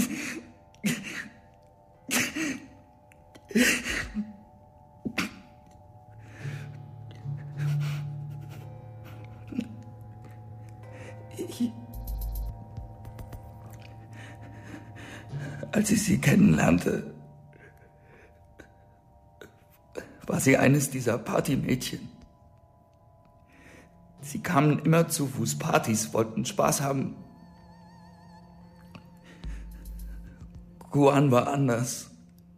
Ich... Als ich sie kennenlernte, war sie eines dieser Partymädchen. Sie kamen immer zu Wus Partys, wollten Spaß haben. Guan war anders.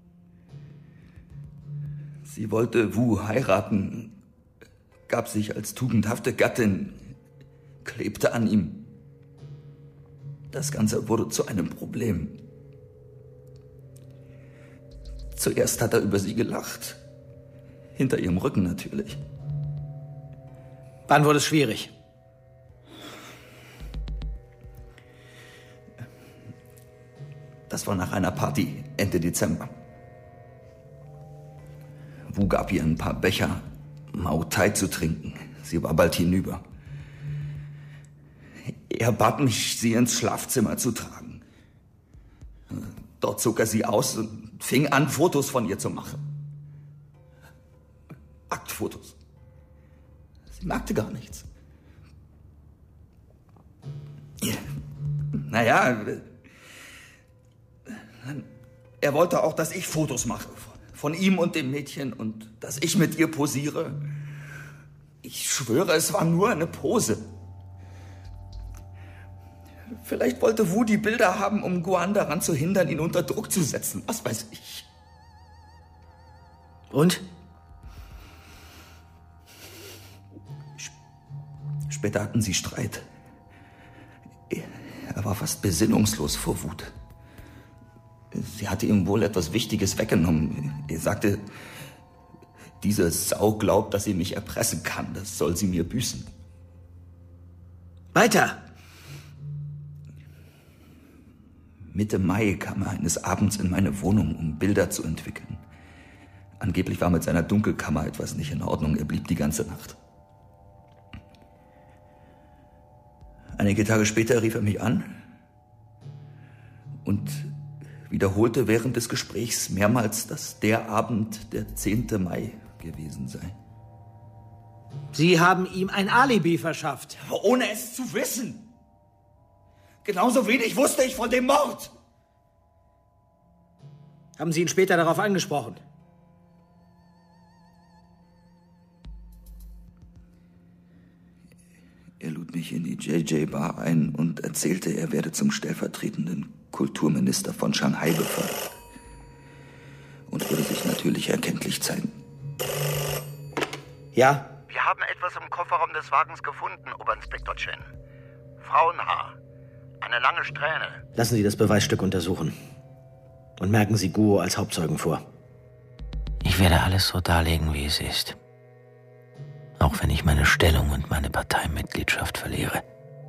Sie wollte Wu heiraten, gab sich als tugendhafte Gattin, klebte an ihm. Das Ganze wurde zu einem Problem. Zuerst hat er über sie gelacht. Hinter ihrem Rücken natürlich. Wann wurde es schwierig? Das war nach einer Party Ende Dezember. Wu gab ihr ein paar Becher Mau Tai zu trinken. Sie war bald hinüber. Er bat mich, sie ins Schlafzimmer zu tragen. Dort zog er sie aus und fing an, Fotos von ihr zu machen. Aktfotos. Sie merkte gar nichts. Naja, er wollte auch, dass ich Fotos mache. Von ihm und dem Mädchen und dass ich mit ihr posiere. Ich schwöre, es war nur eine Pose. Vielleicht wollte Wu die Bilder haben, um Guan daran zu hindern, ihn unter Druck zu setzen. Was weiß ich. Und? Später hatten sie Streit. Er war fast besinnungslos vor Wut. Sie hatte ihm wohl etwas Wichtiges weggenommen. Er sagte, diese Sau glaubt, dass sie mich erpressen kann. Das soll sie mir büßen. Weiter! Mitte Mai kam er eines Abends in meine Wohnung, um Bilder zu entwickeln. Angeblich war mit seiner Dunkelkammer etwas nicht in Ordnung. Er blieb die ganze Nacht. Einige Tage später rief er mich an und wiederholte während des Gesprächs mehrmals, dass der Abend der zehnte Mai gewesen sei. Sie haben ihm ein Alibi verschafft. Ohne es zu wissen. Genauso wenig wusste ich von dem Mord. Haben Sie ihn später darauf angesprochen? Er lud mich in die J J-Bar ein und erzählte, er werde zum stellvertretenden Kulturminister von Shanghai befördert. Und würde sich natürlich erkenntlich zeigen. Ja? Wir haben etwas im Kofferraum des Wagens gefunden, Oberinspektor Chen. Frauenhaar. Eine lange Strähne. Lassen Sie das Beweisstück untersuchen. Und merken Sie Guo als Hauptzeugen vor. Ich werde alles so darlegen, wie es ist. Auch wenn ich meine Stellung und meine Parteimitgliedschaft verliere.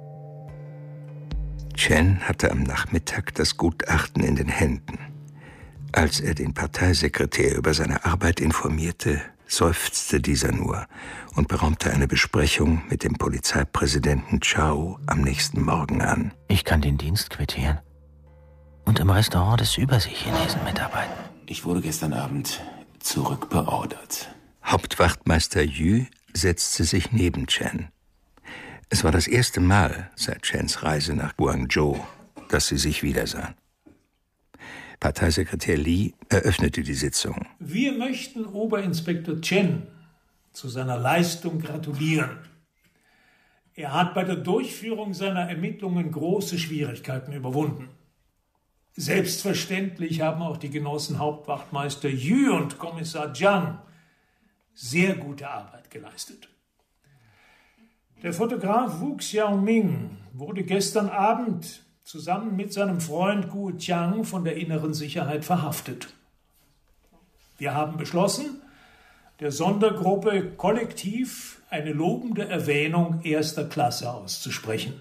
Chen hatte am Nachmittag das Gutachten in den Händen. Als er den Parteisekretär über seine Arbeit informierte, seufzte dieser nur und beraumte eine Besprechung mit dem Polizeipräsidenten Chao am nächsten Morgen an. Ich kann den Dienst quittieren und im Restaurant des Überseechinesen mitarbeiten. Ich wurde gestern Abend zurückbeordert. Hauptwachtmeister Yu setzte sich neben Chen. Es war das erste Mal seit Chens Reise nach Guangzhou, dass sie sich wiedersahen. Parteisekretär Lee eröffnete die Sitzung. Wir möchten Oberinspektor Chen zu seiner Leistung gratulieren. Er hat bei der Durchführung seiner Ermittlungen große Schwierigkeiten überwunden. Selbstverständlich haben auch die Genossen Hauptwachtmeister Yu und Kommissar Zhang sehr gute Arbeit geleistet. Der Fotograf Wu Xiaoming wurde gestern Abend zusammen mit seinem Freund Guo Qiang von der Inneren Sicherheit verhaftet. Wir haben beschlossen, der Sondergruppe kollektiv eine lobende Erwähnung erster Klasse auszusprechen.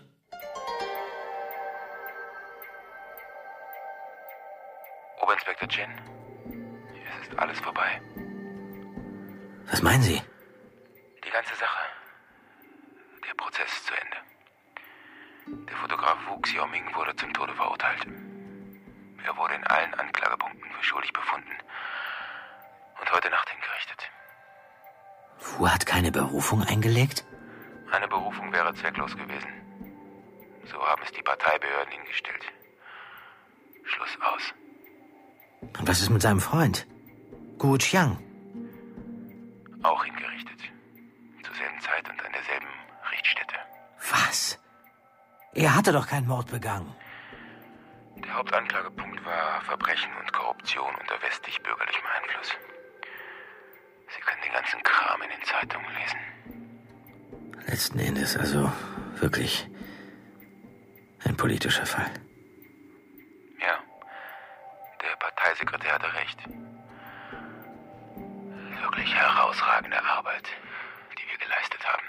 Oberinspektor Chen, es ist alles vorbei. Was meinen Sie? Die ganze Sache. Der Prozess ist zu Ende. Der Fotograf Wu Xiaoming wurde zum Tode verurteilt. Er wurde in allen Anklagepunkten für schuldig befunden und heute Nacht hingerichtet. Wu hat keine Berufung eingelegt? Eine Berufung wäre zwecklos gewesen. So haben es die Parteibehörden hingestellt. Schluss aus. Und was ist mit seinem Freund? Guo Qiang? Auch hingerichtet. Zur selben Zeit und an derselben Richtstätte. Was? Er hatte doch keinen Mord begangen. Der Hauptanklagepunkt war Verbrechen und Korruption unter westlich-bürgerlichem Einfluss. Sie können den ganzen Kram in den Zeitungen lesen. Letzten Endes also wirklich ein politischer Fall. Ja, der Parteisekretär hatte recht. Wirklich herausragende Arbeit, die wir geleistet haben.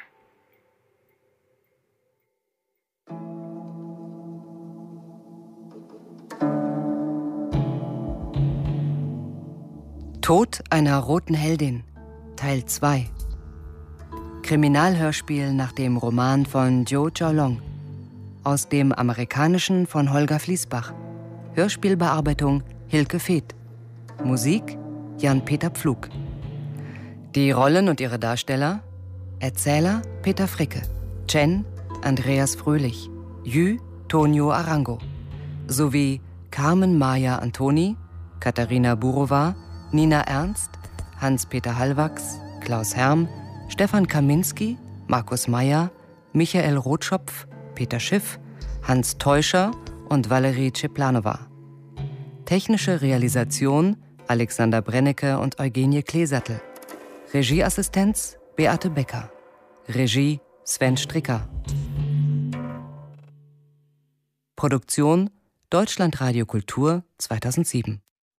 Tod einer roten Heldin, Teil zwei. Kriminalhörspiel nach dem Roman von Zhou Jialong. Aus dem Amerikanischen von Holger Fließbach. Hörspielbearbeitung Hilke Feeth. Musik Jan-Peter Pflug. Die Rollen und ihre Darsteller: Erzähler Peter Fricke, Chen Andreas Fröhlich, Yu Tonio Arango, sowie Carmen Maya Antoni, Katharina Burova, Nina Ernst, Hans-Peter Hallwachs, Klaus Herm, Stefan Kaminski, Markus Meyer, Michael Rotschopf, Peter Schiff, Hans Teuscher und Valerie Czeplanova. Technische Realisation Alexander Brennecke und Eugenie Kleesattel. Regieassistenz Beate Becker. Regie Sven Stricker. Produktion Deutschlandradio Kultur zweitausendsieben.